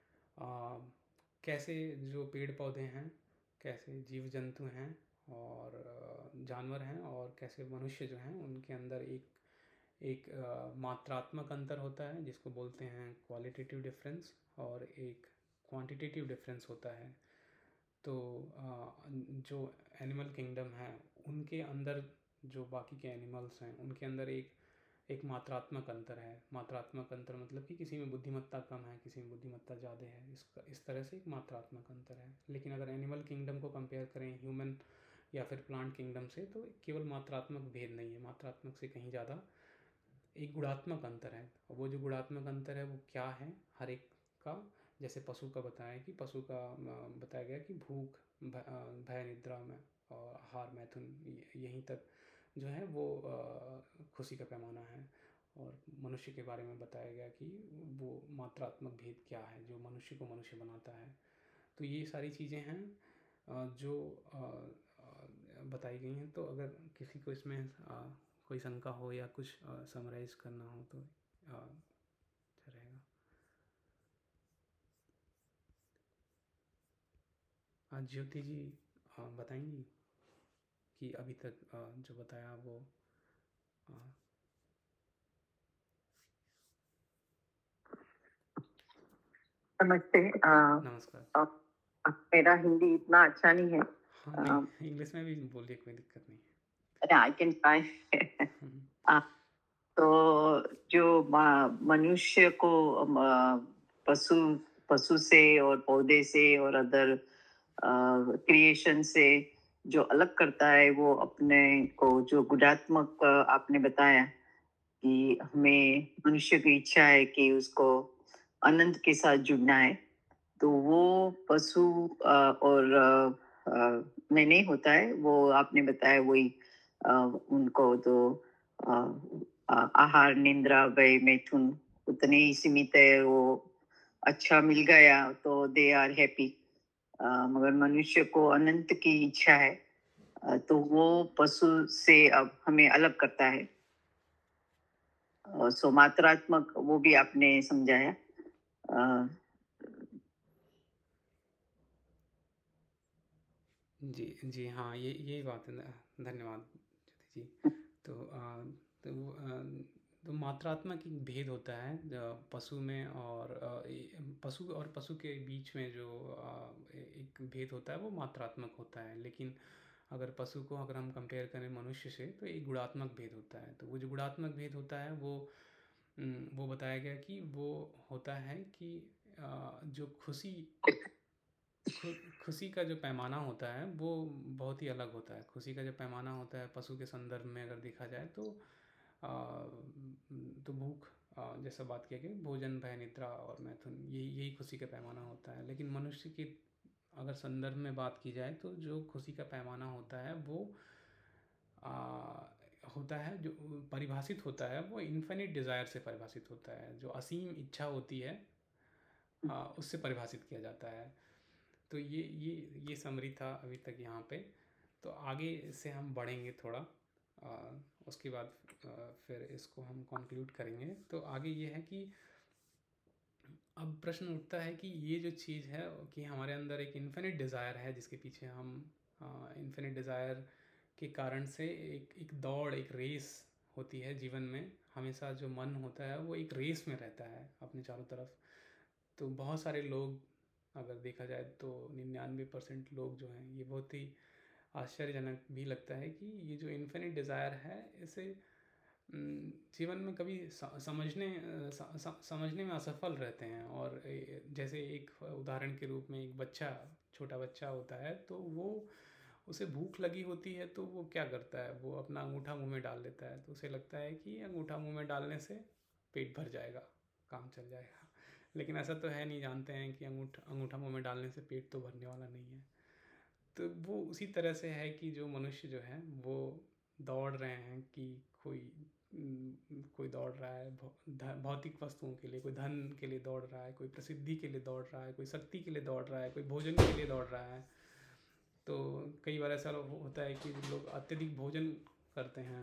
कैसे जो पेड़ पौधे हैं, कैसे जीव जंतु हैं और जानवर हैं, और कैसे मनुष्य जो हैं उनके अंदर एक मात्रात्मक अंतर होता है जिसको बोलते हैं क्वालिटेटिव डिफरेंस, और एक क्वांटिटेटिव डिफरेंस होता है। तो जो एनिमल किंगडम है उनके अंदर, जो बाकी के एनिमल्स हैं उनके अंदर एक मात्रात्मक अंतर है। मात्रात्मक अंतर मतलब कि किसी में बुद्धिमत्ता कम है, किसी में बुद्धिमत्ता ज़्यादा है, इस तरह से एक मात्रात्मक अंतर है। लेकिन अगर एनिमल किंगडम को कंपेयर करें ह्यूमन या फिर प्लांट किंगडम से, तो केवल मात्रात्मक भेद नहीं है, मात्रात्मक से कहीं ज़्यादा एक गुणात्मक अंतर है। और वो जो गुणात्मक अंतर है वो क्या है हर एक का, जैसे पशु का बताया कि पशु का बताया गया कि भूख, भय, निद्रा में और आहार, मैथुन, यहीं तक जो है वो खुशी का पैमाना है। और मनुष्य के बारे में बताया गया कि वो मात्रात्मक भेद क्या है जो मनुष्य को मनुष्य बनाता है। तो ये सारी चीज़ें हैं जो बताई गई हैं। तो अगर किसी को इसमें कोई शंका हो या कुछ समराइज करना हो तो अच्छा रहेगा। ज्योति जी बताएंगी कि अभी तक जो बताया वो आ, नमस्ते। नमस्कार। मेरा हिंदी इतना अच्छा नहीं है। हाँ नहीं, इंग्लिश में भी बोलिए, कोई दिक्कत नहीं आई कैन ट्राई। है। तो जो मनुष्य को पशु पशु से और पौधे से और अदर क्रिएशन से जो अलग करता है, वो अपने को जो गुणात्मक आपने बताया कि हमें मनुष्य की इच्छा है कि उसको अनंत के साथ जुड़ना है। तो वो पशु और में नहीं होता है। वो आपने बताया वही उनको तो आहार, निंद्रा, भय, मैथुन उतने ही सीमित है। वो अच्छा मिल गया तो दे आर हैप्पी। मगर मनुष्य को अनंत की इच्छा है, तो वो पशु से अब हमें अलग करता है। सो मात्रात्मक वो भी आपने समझाया। जी जी, हाँ, यही बात है। धन्यवाद ज्योति जी। तो तो तो मात्रात्मक एक भेद होता है पशु में, और पशु के बीच में जो एक भेद होता है वो मात्रात्मक होता है। लेकिन अगर पशु को अगर हम कंपेयर करें मनुष्य से, तो एक गुणात्मक भेद होता है। तो वो जो गुणात्मक भेद होता है वो बताया गया कि वो होता है कि जो खुशी का जो पैमाना होता है वो बहुत ही अलग होता है। खुशी का जो पैमाना होता है पशु के संदर्भ में अगर देखा जाए आ, तो भूख, जैसा बात किया गया, भोजन, भय, निद्रा और मैथुन, यही खुशी का पैमाना होता है। लेकिन मनुष्य की अगर संदर्भ में बात की जाए तो जो खुशी का पैमाना होता है वो होता है, जो परिभाषित होता है, वो इन्फिनिट डिज़ायर से परिभाषित होता है, जो असीम इच्छा होती है उससे परिभाषित किया जाता है। तो ये समरी था अभी तक यहाँ पे। तो आगे से हम बढ़ेंगे थोड़ा, उसके बाद फिर इसको हम कंक्लूड करेंगे। तो आगे ये है कि अब प्रश्न उठता है कि ये जो चीज़ है कि हमारे अंदर एक इन्फिनिट डिज़ायर है, जिसके पीछे हम इन्फिनिट डिज़ायर के कारण से एक दौड़, एक रेस होती है जीवन में। हमेशा जो मन होता है वो एक रेस में रहता है अपने चारों तरफ। तो बहुत सारे लोग, अगर देखा जाए तो 99% लोग जो हैं, ये बहुत ही आश्चर्यजनक भी लगता है कि ये जो इन्फिनिट डिज़ायर है, इसे जीवन में कभी समझने में असफल रहते हैं। और जैसे एक उदाहरण के रूप में, एक बच्चा, छोटा बच्चा होता है, तो वो उसे भूख लगी होती है तो वो क्या करता है, वो अपना अंगूठा मुंह में डाल लेता है। तो उसे लगता है कि अंगूठा मुंह में डालने से पेट भर जाएगा, काम चल जाएगा। लेकिन ऐसा तो है नहीं, जानते हैं कि अंगूठा मुंह में डालने से पेट तो भरने वाला नहीं है। तो वो उसी तरह से है कि जो मनुष्य जो है वो दौड़ रहे हैं कि कोई दौड़ रहा है भौतिक वस्तुओं के लिए, कोई धन के लिए दौड़ रहा है, कोई प्रसिद्धि के लिए दौड़ रहा है, कोई शक्ति के लिए दौड़ रहा है, कोई भोजन के लिए दौड़ रहा है। तो कई बार ऐसा होता है कि लोग अत्यधिक भोजन करते हैं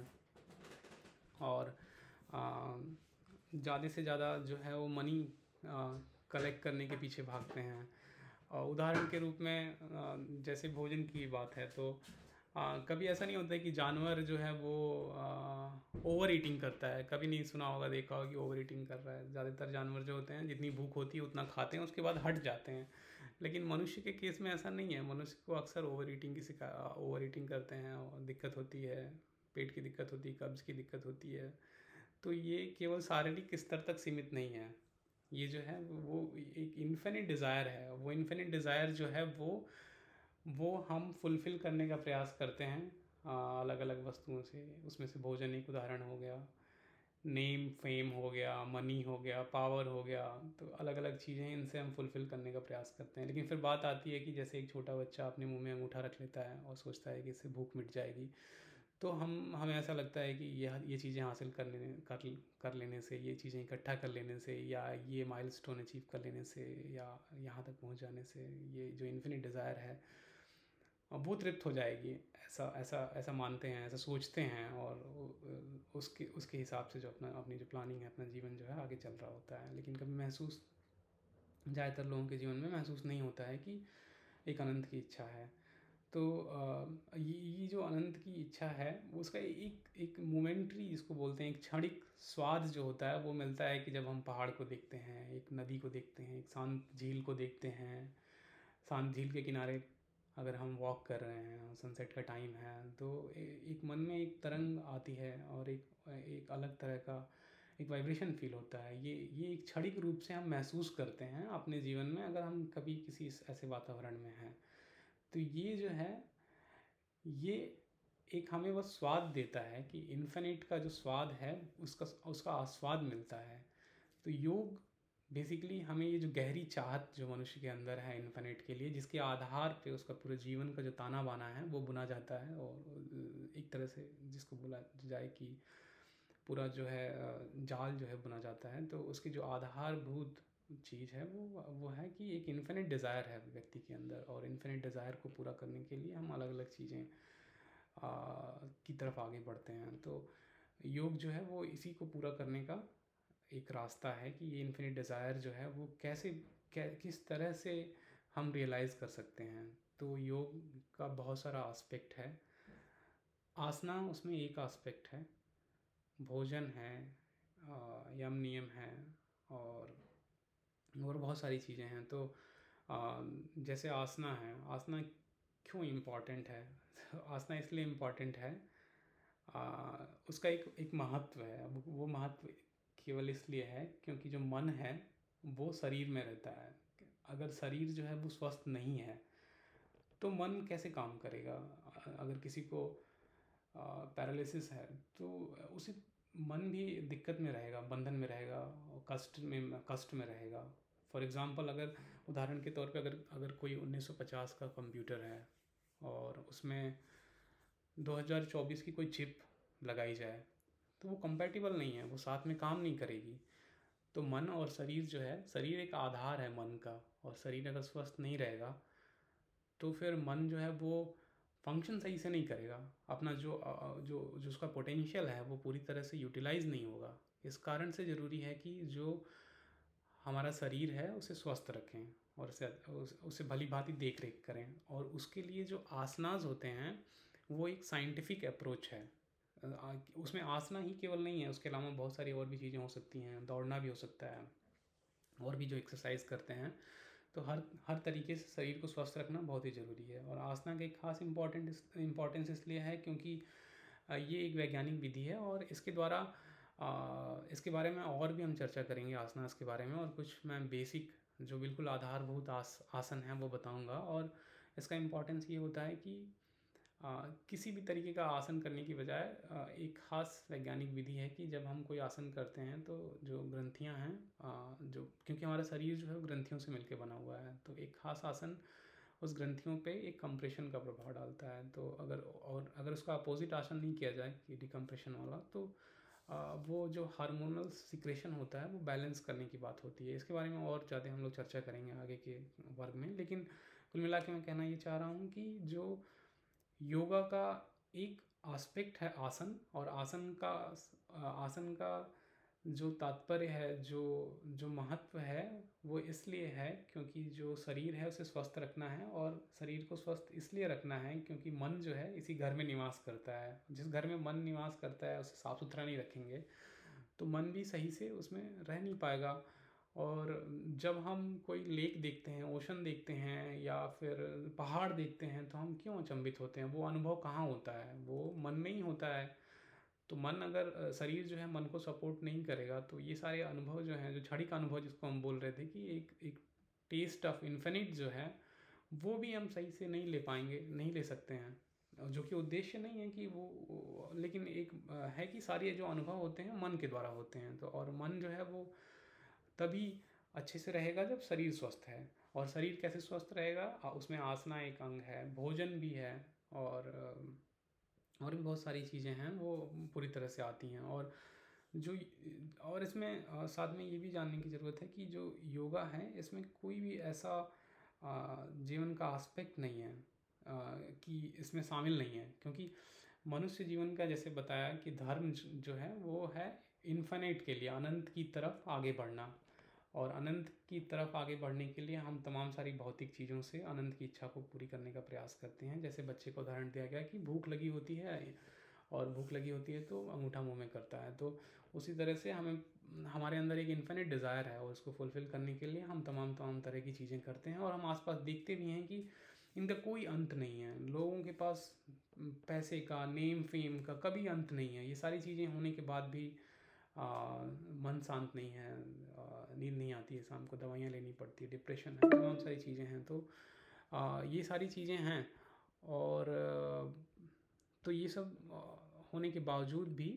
और ज़्यादा से ज़्यादा जो है वो मनी कलेक्ट करने के पीछे भागते हैं। उदाहरण के रूप में जैसे भोजन की बात है, तो कभी ऐसा नहीं होता है कि जानवर जो है वो ओवर ईटिंग करता है। कभी नहीं सुना होगा, देखा होगा कि ओवर ईटिंग कर रहा है। ज़्यादातर जानवर जो होते हैं, जितनी भूख होती है उतना खाते हैं, उसके बाद हट जाते हैं। लेकिन मनुष्य के केस में ऐसा नहीं है। मनुष्य को अक्सर ओवर ईटिंग करते हैं और दिक्कत होती है, पेट की दिक्कत होती है, कब्ज़ की दिक्कत होती है। तो ये केवल शारीरिक स्तर तक सीमित नहीं है। ये जो है वो एक इन्फिनिट डिज़ायर है। वो इन्फिनिट डिज़ायर जो है वो हम फुलफ़िल करने का प्रयास करते हैं अलग अलग वस्तुओं से। उसमें से भोजन एक उदाहरण हो गया, नेम फेम हो गया, मनी हो गया, पावर हो गया। तो अलग अलग चीज़ें, इनसे हम फुलफ़िल करने का प्रयास करते हैं। लेकिन फिर बात आती है कि जैसे एक छोटा बच्चा अपने मुंह में अंगूठा रख लेता है और सोचता है कि इससे भूख मिट जाएगी। तो हमें ऐसा लगता है कि ये चीज़ें हासिल कर लेने से, ये चीज़ें इकट्ठा कर लेने से, या ये माइलस्टोन अचीव कर लेने से, या यहाँ तक पहुँच जाने से, ये जो इन्फिनिट डिज़ायर है वो तृप्त हो जाएगी। ऐसा मानते हैं, ऐसा सोचते हैं। और उसके हिसाब से जो अपनी जो प्लानिंग है, अपना जीवन जो है आगे चल रहा होता है। लेकिन कभी महसूस, ज़्यादातर लोगों के जीवन में महसूस नहीं होता है कि एक अनंत की इच्छा है। तो ये जो अनंत की इच्छा है, उसका एक मोमेंट्री, जिसको बोलते हैं एक क्षणिक स्वाद जो होता है, वो मिलता है कि जब हम पहाड़ को देखते हैं, एक नदी को देखते हैं, एक शांत झील को देखते हैं। शांत झील के किनारे अगर हम वॉक कर रहे हैं, सनसेट का टाइम है, तो एक मन में एक तरंग आती है और एक अलग तरह का एक वाइब्रेशन फील होता है। ये एक क्षणिक रूप से हम महसूस करते हैं अपने जीवन में, अगर हम कभी किसी ऐसे वातावरण में हैं। तो ये जो है, ये एक हमें वो स्वाद देता है कि इन्फिनिट का जो स्वाद है, उसका आस्वाद मिलता है। तो योग बेसिकली हमें ये जो गहरी चाहत जो मनुष्य के अंदर है इन्फिनिट के लिए, जिसके आधार पे उसका पूरे जीवन का जो ताना बाना है वो बुना जाता है। और एक तरह से जिसको बोला जाए कि पूरा जो है जाल जो है बुना जाता है। तो उसकी जो आधारभूत चीज़ है वो है कि एक इन्फिनिट डिज़ायर है व्यक्ति के अंदर, और इन्फिनिट डिज़ायर को पूरा करने के लिए हम अलग अलग चीज़ें की तरफ आगे बढ़ते हैं। तो योग जो है वो इसी को पूरा करने का एक रास्ता है कि ये इन्फिनिट डिज़ायर जो है वो किस तरह से हम रियलाइज़ कर सकते हैं। तो योग का बहुत सारा आस्पेक्ट है। आसना उसमें एक आस्पेक्ट है, भोजन है, यम नियम है, और बहुत सारी चीज़ें हैं। तो जैसे आसना है, आसना क्यों इम्पॉर्टेंट है? आसना इसलिए इम्पॉर्टेंट है, उसका एक महत्व है। अब वो महत्व केवल इसलिए है क्योंकि जो मन है वो शरीर में रहता है। अगर शरीर जो है वो स्वस्थ नहीं है तो मन कैसे काम करेगा? अगर किसी को पैरालिसिस है तो उसी मन भी दिक्कत में रहेगा, बंधन में रहेगा, कष्ट में रहेगा। फॉर एग्ज़ाम्पल, अगर उदाहरण के तौर पे अगर कोई 1950 का कंप्यूटर है और उसमें 2024 की कोई चिप लगाई जाए तो वो कंपैटिबल नहीं है, वो साथ में काम नहीं करेगी। तो मन और शरीर जो है, शरीर एक आधार है मन का, और शरीर अगर स्वस्थ नहीं रहेगा तो फिर मन जो है वो फंक्शन सही से नहीं करेगा, अपना जो उसका पोटेंशियल है वो पूरी तरह से यूटिलाइज नहीं होगा। इस कारण से ज़रूरी है कि जो हमारा शरीर है उसे स्वस्थ रखें और उसे भली भांति देख रेख करें। और उसके लिए जो आसनास होते हैं वो एक साइंटिफिक अप्रोच है। उसमें आसना ही केवल नहीं है, उसके अलावा बहुत सारी और भी चीज़ें हो सकती हैं, दौड़ना भी हो सकता है, और भी जो एक्सरसाइज करते हैं। तो हर हर तरीके से शरीर को स्वस्थ रखना बहुत ही ज़रूरी है। और आसना का एक खास इम्पोर्टेंस इसलिए है क्योंकि ये एक वैज्ञानिक विधि है, और इसके द्वारा इसके बारे में और भी हम चर्चा करेंगे आसनास के बारे में, और कुछ मैं बेसिक जो बिल्कुल आधारभूत आसन हैं वो बताऊंगा। और इसका इम्पोर्टेंस ये होता है कि किसी भी तरीके का आसन करने की बजाय एक ख़ास वैज्ञानिक विधि है कि जब हम कोई आसन करते हैं तो जो ग्रंथियां हैं, जो क्योंकि हमारा शरीर जो है वो ग्रंथियों से मिलकर बना हुआ है, तो एक ख़ास आसन उस ग्रंथियों पे एक कंप्रेशन का प्रभाव डालता है। तो अगर उसका अपोजिट आसन नहीं किया जाए कि डिकम्प्रेशन वाला, तो वो जो हार्मोनल सिक्रेशन होता है वो बैलेंस करने की बात होती है। इसके बारे में और ज़्यादा हम लोग चर्चा करेंगे आगे के वर्ग में, लेकिन कुल मिला के मैं कहना ये चाह रहा हूँ कि जो योगा का एक एस्पेक्ट है आसन, और आसन का जो तात्पर्य है, जो महत्व है, वो इसलिए है क्योंकि जो शरीर है उसे स्वस्थ रखना है, और शरीर को स्वस्थ इसलिए रखना है क्योंकि मन जो है इसी घर में निवास करता है। जिस घर में मन निवास करता है उसे साफ़ सुथरा नहीं रखेंगे तो मन भी सही से उसमें रह नहीं पाएगा। और जब हम कोई लेक देखते हैं, ओशन देखते हैं, या फिर पहाड़ देखते हैं, तो हम क्यों अचंभित होते हैं? वो अनुभव कहाँ होता है? वो मन में ही होता है। तो मन अगर शरीर जो है मन को सपोर्ट नहीं करेगा तो ये सारे अनुभव जो हैं, जो क्षणिक अनुभव जिसको हम बोल रहे थे कि एक टेस्ट ऑफ इन्फिनिट जो है, वो भी हम सही से नहीं ले पाएंगे, नहीं ले सकते हैं। जो कि उद्देश्य नहीं है कि लेकिन एक है कि सारे जो अनुभव होते हैं मन के द्वारा होते हैं। तो और मन जो है वो तभी अच्छे से रहेगा जब शरीर स्वस्थ है। और शरीर कैसे स्वस्थ रहेगा? उसमें आसना एक अंग है, भोजन भी है, और भी बहुत सारी चीज़ें हैं वो पूरी तरह से आती हैं। जो और इसमें साथ में ये भी जानने की ज़रूरत है कि जो योगा है इसमें कोई भी ऐसा जीवन का एस्पेक्ट नहीं है कि इसमें शामिल नहीं है, क्योंकि मनुष्य जीवन का जैसे बताया कि धर्म जो है वो है इन्फिनिट के लिए, अनंत की तरफ आगे बढ़ना। और अनंत की तरफ आगे बढ़ने के लिए हम तमाम सारी भौतिक चीज़ों से अनंत की इच्छा को पूरी करने का प्रयास करते हैं। जैसे बच्चे को उदाहरण दिया गया कि भूख लगी होती है, और भूख लगी होती है तो अंगूठा मुंह में करता है। तो उसी तरह से हमारे अंदर एक इन्फिनिट डिज़ायर है, और उसको फुलफ़िल करने के लिए हम तमाम तरह की चीज़ें करते हैं। और हम आसपास देखते भी हैं कि इनका कोई अंत नहीं है। लोगों के पास पैसे का, नेम फेम का कभी अंत नहीं है। ये सारी चीज़ें होने के बाद भी मन शांत नहीं है, नींद नहीं आती है, शाम को दवाइयाँ लेनी पड़ती है, डिप्रेशन है, तमाम सारी चीज़ें हैं। तो ये सारी चीज़ें हैं। और तो ये सब होने के बावजूद भी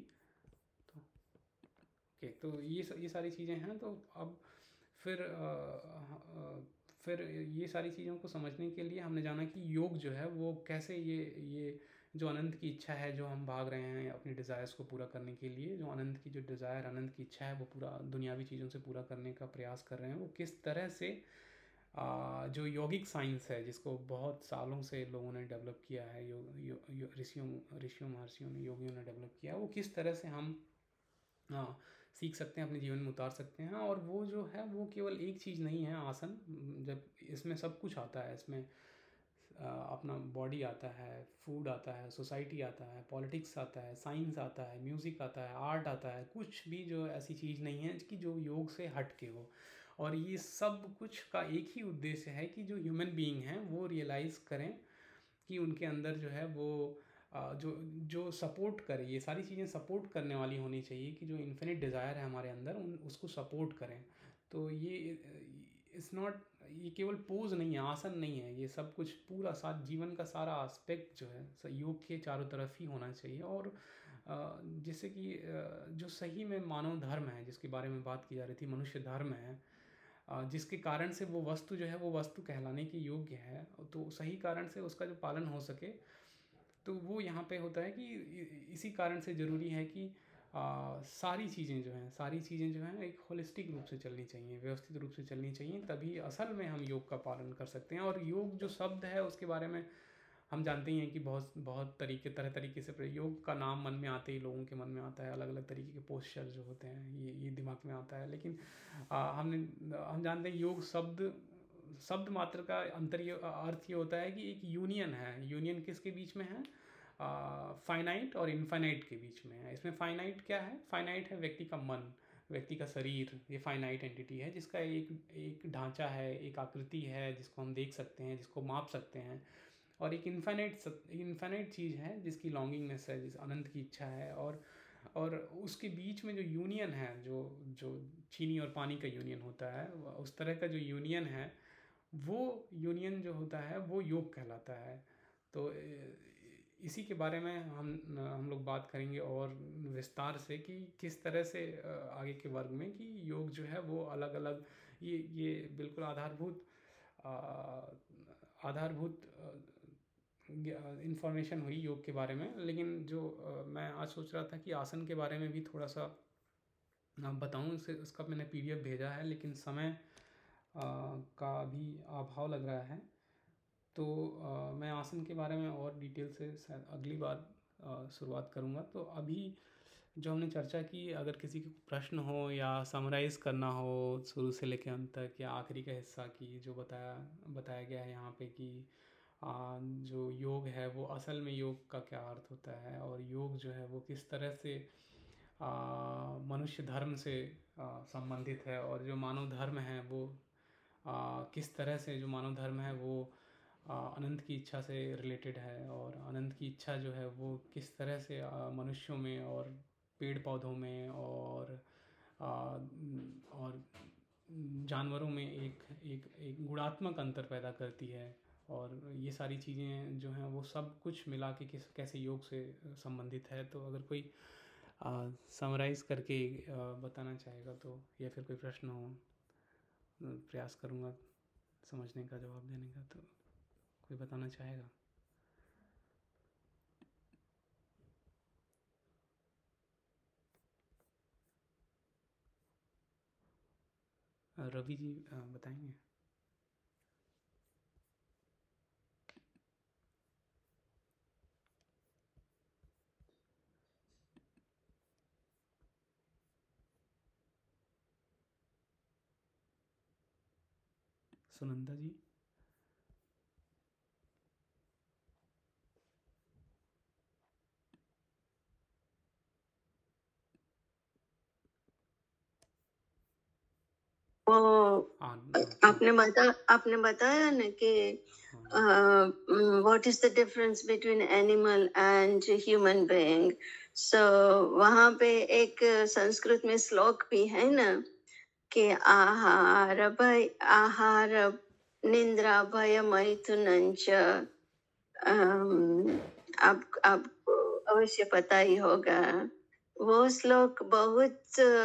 ओके, तो ये सारी चीज़ें हैं। तो अब फिर फिर ये सारी चीज़ों को समझने के लिए हमने जाना कि योग जो है वो कैसे ये जो अनंत की इच्छा है, जो हम भाग रहे हैं अपनी डिज़ायर्स को पूरा करने के लिए, जो अनंत की जो डिज़ायर, अनंत की इच्छा है वो पूरा दुनियावी चीज़ों से पूरा करने का प्रयास कर रहे हैं, वो किस तरह से जो योगिक साइंस है जिसको बहुत सालों से लोगों ने डेवलप किया है, ऋषियों महर्षियों ने, योगियों ने डेवलप किया है, वो किस तरह से हम सीख सकते हैं, अपने जीवन में उतार सकते हैं। और वो जो है वो केवल एक चीज़ नहीं है आसन, जब इसमें सब कुछ आता है। इसमें अपना बॉडी आता है, फूड आता है, सोसाइटी आता है, पॉलिटिक्स आता है, साइंस आता है, म्यूज़िक आता है, आर्ट आता है। कुछ भी जो ऐसी चीज़ नहीं है कि जो योग से हट के हो। और ये सब कुछ का एक ही उद्देश्य है कि जो ह्यूमन बीइंग हैं वो रियलाइज़ करें कि उनके अंदर जो है वो जो सपोर्ट करे, ये सारी चीज़ें सपोर्ट करने वाली होनी चाहिए, कि जो इन्फिनिट डिज़ायर है हमारे अंदर उसको सपोर्ट करें। तो ये इट्स नॉट, ये केवल पोज नहीं है, आसन नहीं है, ये सब कुछ पूरा जीवन का सारा एस्पेक्ट जो है योग के चारों तरफ ही होना चाहिए। और जिससे कि जो सही में मानव धर्म है जिसके बारे में बात की जा रही थी, मनुष्य धर्म है, जिसके कारण से वो वस्तु जो है वो वस्तु कहलाने के योग्य है, तो सही कारण से उसका जो पालन हो सके, तो वो यहाँ पे होता है कि इसी कारण से ज़रूरी है कि सारी चीज़ें जो हैं एक होलिस्टिक रूप से चलनी चाहिए, व्यवस्थित रूप से चलनी चाहिए, तभी असल में हम योग का पालन कर सकते हैं। और योग जो शब्द है उसके बारे में हम जानते ही हैं कि बहुत बहुत तरह तरीके से योग का नाम मन में आते ही लोगों के मन में आता है, अलग अलग तरीके के पोस्चर जो होते हैं ये दिमाग में आता है। लेकिन हम जानते हैं योग शब्द मात्र का अर्थ ये होता है कि एक यूनियन है। यूनियन किसके बीच में है? फाइनाइट और इनफाइनाइट के बीच में है। इसमें फाइनाइट क्या है? फाइनाइट है व्यक्ति का मन, व्यक्ति का शरीर, ये फाइनाइट एंटिटी है जिसका एक ढांचा है, एक आकृति है जिसको हम देख सकते हैं, जिसको माप सकते हैं। और एक इनफाइनाइट चीज़ है जिसकी लॉन्गिंगनेस है, जिस अनंत की इच्छा है। और उसके बीच में जो यूनियन है, जो जो चीनी और पानी का यूनियन होता है, उस तरह का जो यूनियन है, वो यूनियन जो होता है वो योग कहलाता है। तो इसी के बारे में हम लोग बात करेंगे और विस्तार से कि किस तरह से आगे के वर्ग में कि योग जो है वो अलग अलग ये बिल्कुल आधारभूत इन्फॉर्मेशन हुई योग के बारे में। लेकिन जो मैं आज सोच रहा था कि आसन के बारे में भी थोड़ा सा बताऊं, उसका मैंने PDF भेजा है, लेकिन समय का भी अभाव लग रहा है। तो मैं आसन के बारे में और डिटेल से शायद अगली बार शुरुआत करूँगा। तो अभी जो हमने चर्चा की, अगर किसी को प्रश्न हो या समराइज़ करना हो शुरू से लेकर अंत तक, या आखिरी का हिस्सा की जो बताया गया है यहाँ पे कि जो योग है वो असल में योग का क्या अर्थ होता है, और योग जो है वो किस तरह से मनुष्य धर्म से संबंधित है, और जो मानव धर्म है वो किस तरह से जो मानव धर्म है वो अनंत की इच्छा से रिलेटेड है, और अनंत की इच्छा जो है वो किस तरह से मनुष्यों में और पेड़ पौधों में और जानवरों में एक गुणात्मक अंतर पैदा करती है। और ये सारी चीज़ें जो हैं वो सब कुछ मिला के कैसे योग से संबंधित है। तो अगर कोई समराइज़ करके बताना चाहेगा तो, या फिर कोई प्रश्न हो, प्रयास करूँगा समझने का, जवाब देने का। तो कोई बताना चाहेगा? रवि जी बताएंगे? सुनंदा जी? वो आपने बताया ना कि what is the difference between animal and human being. So वहाँ पे एक संस्कृत में श्लोक भी है ना कि आहार निंद्रा भय मैथुनंच। आपको अवश्य पता ही होगा। वो श्लोक बहुत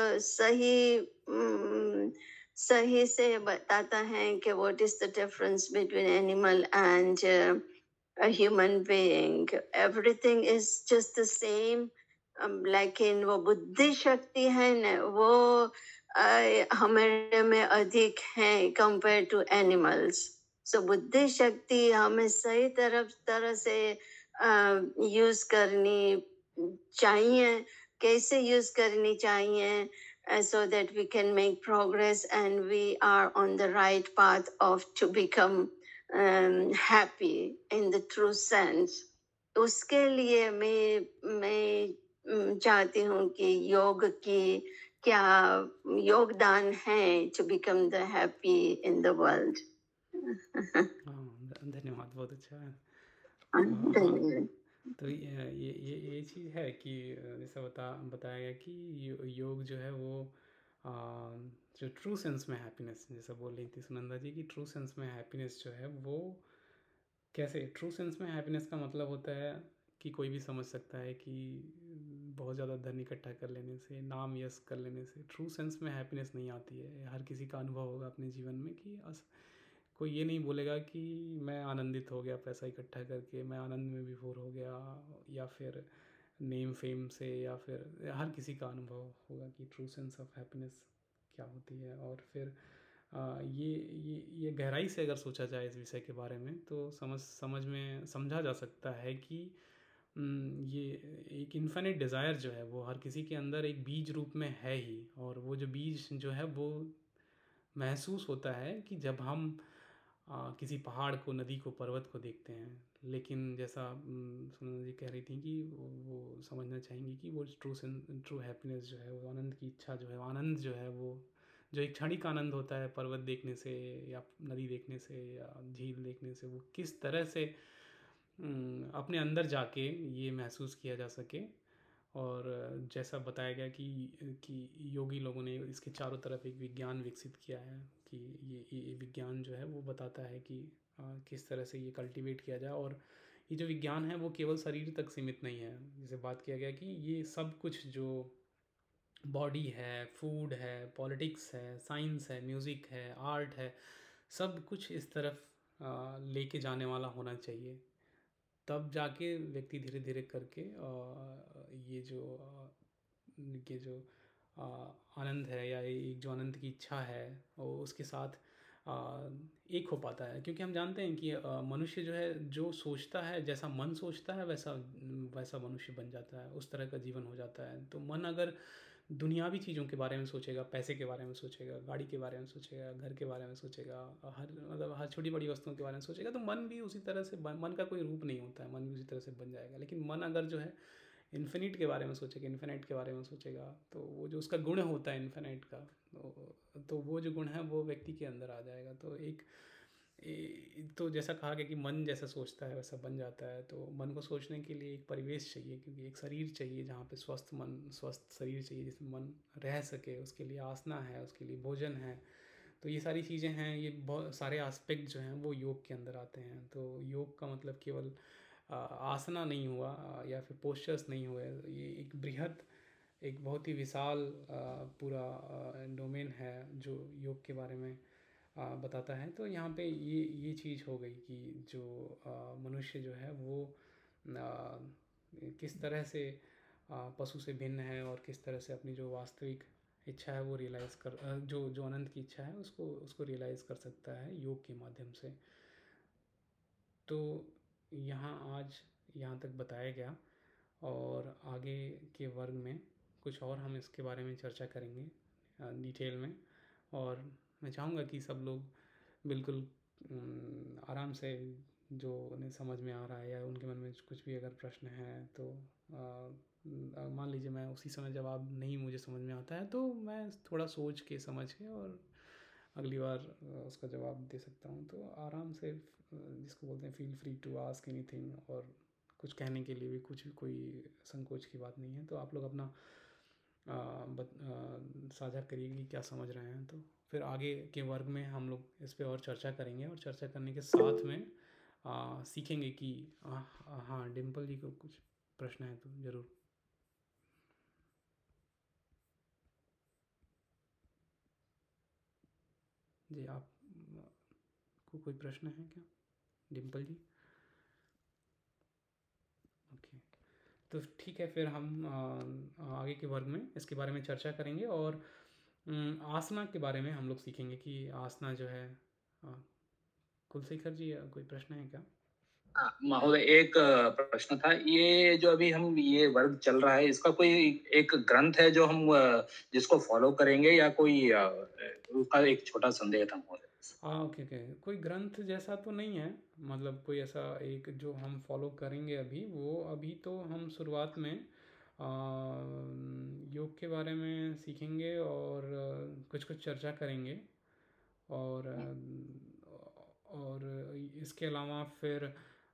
सही से बताता है कि what is the difference between animal and a human being. Everything is just the same. लेकिन वो बुद्धि शक्ति है ना, वो हमारे में अधिक है compared to animals. So बुद्धि शक्ति हमें सही तरह से यूज करनी चाहिए। कैसे यूज करनी चाहिए? So that we can make progress and we are on the right path of to become happy in the true sense. उसके लिए मैं चाहती हूँ कि योग की क्या योगदान है to become the happy in the world. धन्यवाद, बहुत अच्छा है। धन्यवाद। तो ये चीज़ है कि जैसा बताया गया कि योग जो है वो जो ट्रू सेंस में हैप्पीनेस, जैसा बोल रही थी सुनंदा जी की, ट्रू सेंस में हैप्पीनेस जो है वो कैसे, ट्रू सेंस में हैप्पीनेस का मतलब होता है कि कोई भी समझ सकता है कि बहुत ज़्यादा धन इकट्ठा कर लेने से, नाम यश कर लेने से ट्रू सेंस में हैप्पीनेस नहीं आती है। हर किसी का अनुभव होगा अपने जीवन में कि कोई ये नहीं बोलेगा कि मैं आनंदित हो गया पैसा इकट्ठा करके, मैं आनंद में विभोर हो गया, या फिर नेम फेम से, या फिर हर किसी का अनुभव होगा कि ट्रू सेंस ऑफ हैप्पीनेस क्या होती है। और फिर ये गहराई से अगर सोचा जाए इस विषय के बारे में तो समझा जा सकता है कि ये एक इन्फिनिट डिज़ायर जो है वो हर किसी के अंदर एक बीज रूप में है ही, और वो जो बीज जो है वो महसूस होता है कि जब हम किसी पहाड़ को, नदी को, पर्वत को देखते हैं। लेकिन जैसा सुनंदा जी कह रही थी कि वो समझना चाहेंगी कि वो ट्रू हैप्पीनेस जो है, वो आनंद की इच्छा जो है, आनंद जो है वो जो एक क्षणिक आनंद होता है पर्वत देखने से या नदी देखने से या झील देखने से, वो किस तरह से अपने अंदर जाके ये महसूस किया जा सके। और जैसा बताया गया कि योगी लोगों ने इसके चारों तरफ एक विज्ञान विकसित किया है कि ये विज्ञान जो है वो बताता है कि किस तरह से ये कल्टीवेट किया जाए। और ये जो विज्ञान है वो केवल शरीर तक सीमित नहीं है, जैसे बात किया गया कि ये सब कुछ जो बॉडी है, फूड है, पॉलिटिक्स है, साइंस है, म्यूज़िक है, आर्ट है, सब कुछ इस तरफ लेके जाने वाला होना चाहिए। तब जाके व्यक्ति धीरे धीरे करके ये जो आनंद है या एक जो आनंद की इच्छा है वो उसके साथ एक हो पाता है। क्योंकि हम जानते हैं कि मनुष्य जो है, जो सोचता है, जैसा मन सोचता है वैसा वैसा मनुष्य बन जाता है, उस तरह का जीवन हो जाता है। तो मन अगर दुनियावी चीज़ों के बारे में सोचेगा, पैसे के बारे में सोचेगा, गाड़ी के बारे में सोचेगा, घर के बारे में सोचेगा, हर छोटी बड़ी वस्तुओं के बारे में सोचेगा, तो मन भी उसी तरह से मन का कोई रूप नहीं होता है, मन भी उसी तरह से बन जाएगा। लेकिन मन अगर जो है इन्फिनिट के बारे में सोचेगा, इन्फिनिट के बारे में सोचेगा, तो वो जो उसका गुण होता है इन्फिनिट का, तो वो जो गुण है वो व्यक्ति के अंदर आ जाएगा। तो तो जैसा कहा गया कि मन जैसा सोचता है वैसा बन जाता है। तो मन को सोचने के लिए एक परिवेश चाहिए, क्योंकि एक शरीर चाहिए जहाँ पे स्वस्थ मन, स्वस्थ शरीर चाहिए जिसमें मन रह सके। उसके लिए आसना है, उसके लिए भोजन है। तो ये सारी चीज़ें हैं, ये बहुत सारे एस्पेक्ट जो हैं वो योग के अंदर आते हैं। तो योग का मतलब केवल आसना नहीं हुआ या फिर पोस्चर्स नहीं हुए, ये एक बृहद, एक बहुत ही विशाल पूरा डोमेन है जो योग के बारे में बताता है। तो यहाँ पे ये चीज़ हो गई कि जो मनुष्य जो है वो किस तरह से पशु से भिन्न है, और किस तरह से अपनी जो वास्तविक इच्छा है वो रियलाइज़ कर जो आनंद की इच्छा है उसको रियलाइज़ कर सकता है योग के माध्यम से। तो आज यहाँ तक बताया गया, और आगे के वर्ग में कुछ और हम इसके बारे में चर्चा करेंगे डिटेल में। और मैं चाहूँगा कि सब लोग बिल्कुल आराम से, जो उन्हें समझ में आ रहा है या उनके मन में कुछ भी अगर प्रश्न है तो मान लीजिए मैं उसी समय जवाब नहीं मुझे समझ में आता है तो मैं थोड़ा सोच के समझ के और अगली बार उसका जवाब दे सकता हूँ। तो आराम से, जिसको बोलते हैं feel free to ask anything, और कुछ कहने के लिए भी कोई संकोच की बात नहीं है। तो आप लोग अपना साझा करिए कि क्या समझ रहे हैं। तो फिर आगे के वर्ग में हम लोग इस पे और चर्चा करेंगे, और चर्चा करने के साथ में सीखेंगे कि हाँ, डिम्पल जी को कुछ प्रश्न है तो ज़रूर। जी, आप को कोई प्रश्न है क्या डिम्पल जी? ओके, तो ठीक है, फिर हम आगे के वर्ग में इसके बारे में चर्चा करेंगे। और आसना के बारे में हम लोग सीखेंगे कि आसना जो है कुलशेखर जी, कोई प्रश्न है क्या? महोदय, एक प्रश्न था। ये जो अभी हम ये वर्ग चल रहा है, इसका कोई एक ग्रंथ है जो हम जिसको फॉलो करेंगे, या कोई उसका एक छोटा संदेह था महोदय। ओके, कोई ग्रंथ जैसा तो नहीं है, मतलब कोई ऐसा एक जो हम फॉलो करेंगे अभी तो हम शुरुआत में योग के बारे में सीखेंगे और कुछ चर्चा करेंगे। और इसके अलावा फिर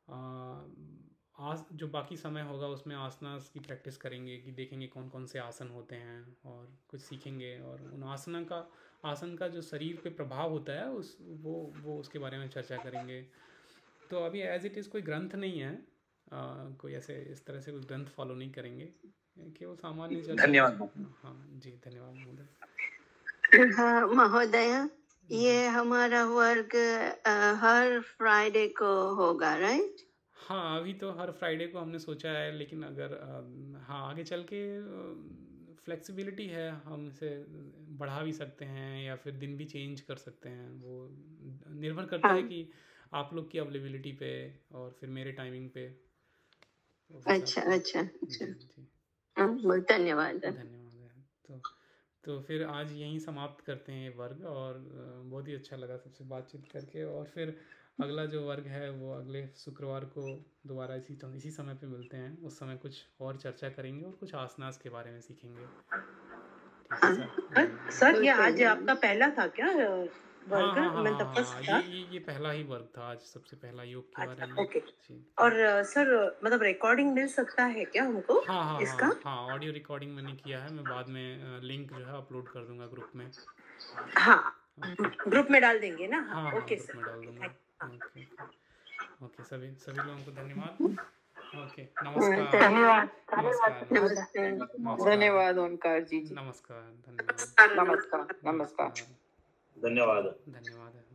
जो बाकी समय होगा उसमें आसनास की प्रैक्टिस करेंगे, कि देखेंगे कौन कौन से आसन होते हैं और कुछ सीखेंगे। और उन आसन का जो शरीर पे प्रभाव होता है वो उसके बारे में चर्चा करेंगे। तो अभी एज इट इज़ कोई ग्रंथ नहीं है, कोई ऐसे इस तरह से कोई ग्रंथ फॉलो नहीं करेंगे, केवल सामान्य चर्चा। धन्यवाद। हाँ जी, धन्यवाद महोदय। हाँ महोदय, ये हमारा वर्ग हर फ्राइडे को होगा, राइट? हाँ, अभी तो हर फ्राइडे को हमने सोचा है, लेकिन अगर हाँ, आगे चल के फ्लेक्सिबिलिटी है, हम इसे बढ़ा भी सकते हैं या फिर दिन भी चेंज कर सकते हैं। वो निर्भर करता है हाँ। कि आप लोग की अवेलेबिलिटी पे और फिर मेरे टाइमिंग पे, उस हिसाब अच्छा से। अच्छा अच्छा। जी, जी। बहुत धन्यवाद। धन्यवाद है। तो फिर आज यहीं समाप्त करते हैं ये वर्ग, और बहुत ही अच्छा लगा सबसे बातचीत करके। और फिर अगला जो वर्ग है वो अगले शुक्रवार को दोबारा इसी समय पे मिलते हैं। उस समय कुछ और चर्चा करेंगे और कुछ आसनास के बारे में सीखेंगे। ठीक है सर? जी, सर ये बहुत आज धन्यवाद। आपका पहला था क्या हाँ वर्ग? हाँ हाँ मतलब हाँ फर्स्ट हाँ, था? ये पहला ही वर्ग था आज, सबसे पहला योग के बारे अच्छा, में। ओके। जी। और सर मतलब रिकॉर्डिंग मिल सकता है क्या हमको हाँ हाँ इसका? हाँ हाँ, ऑडियो रिकॉर्डिंग मैंने किया है। मैं बाद में लिंक जो है अपलोड कर दूंगा ग्रुप में। हाँ, ओके। ग्रुप में डाल देंगे ना? हाँ हाँ, ओके ग्रुप सर, में डाल ओके, दूंगा। Thank you. Okay okay okay, सभी लोगों को धन्यवाद। ओके, हाँ, नमस्कार। धन्यवाद नमस्कार नमस्कार। नमस्कार धन्यवाद ओंकार जी। नमस्कार, धन्यवाद नमस्कार, नमस्कार नमस्कार। नमस्कार, धन्यवाद। धन्यवाद।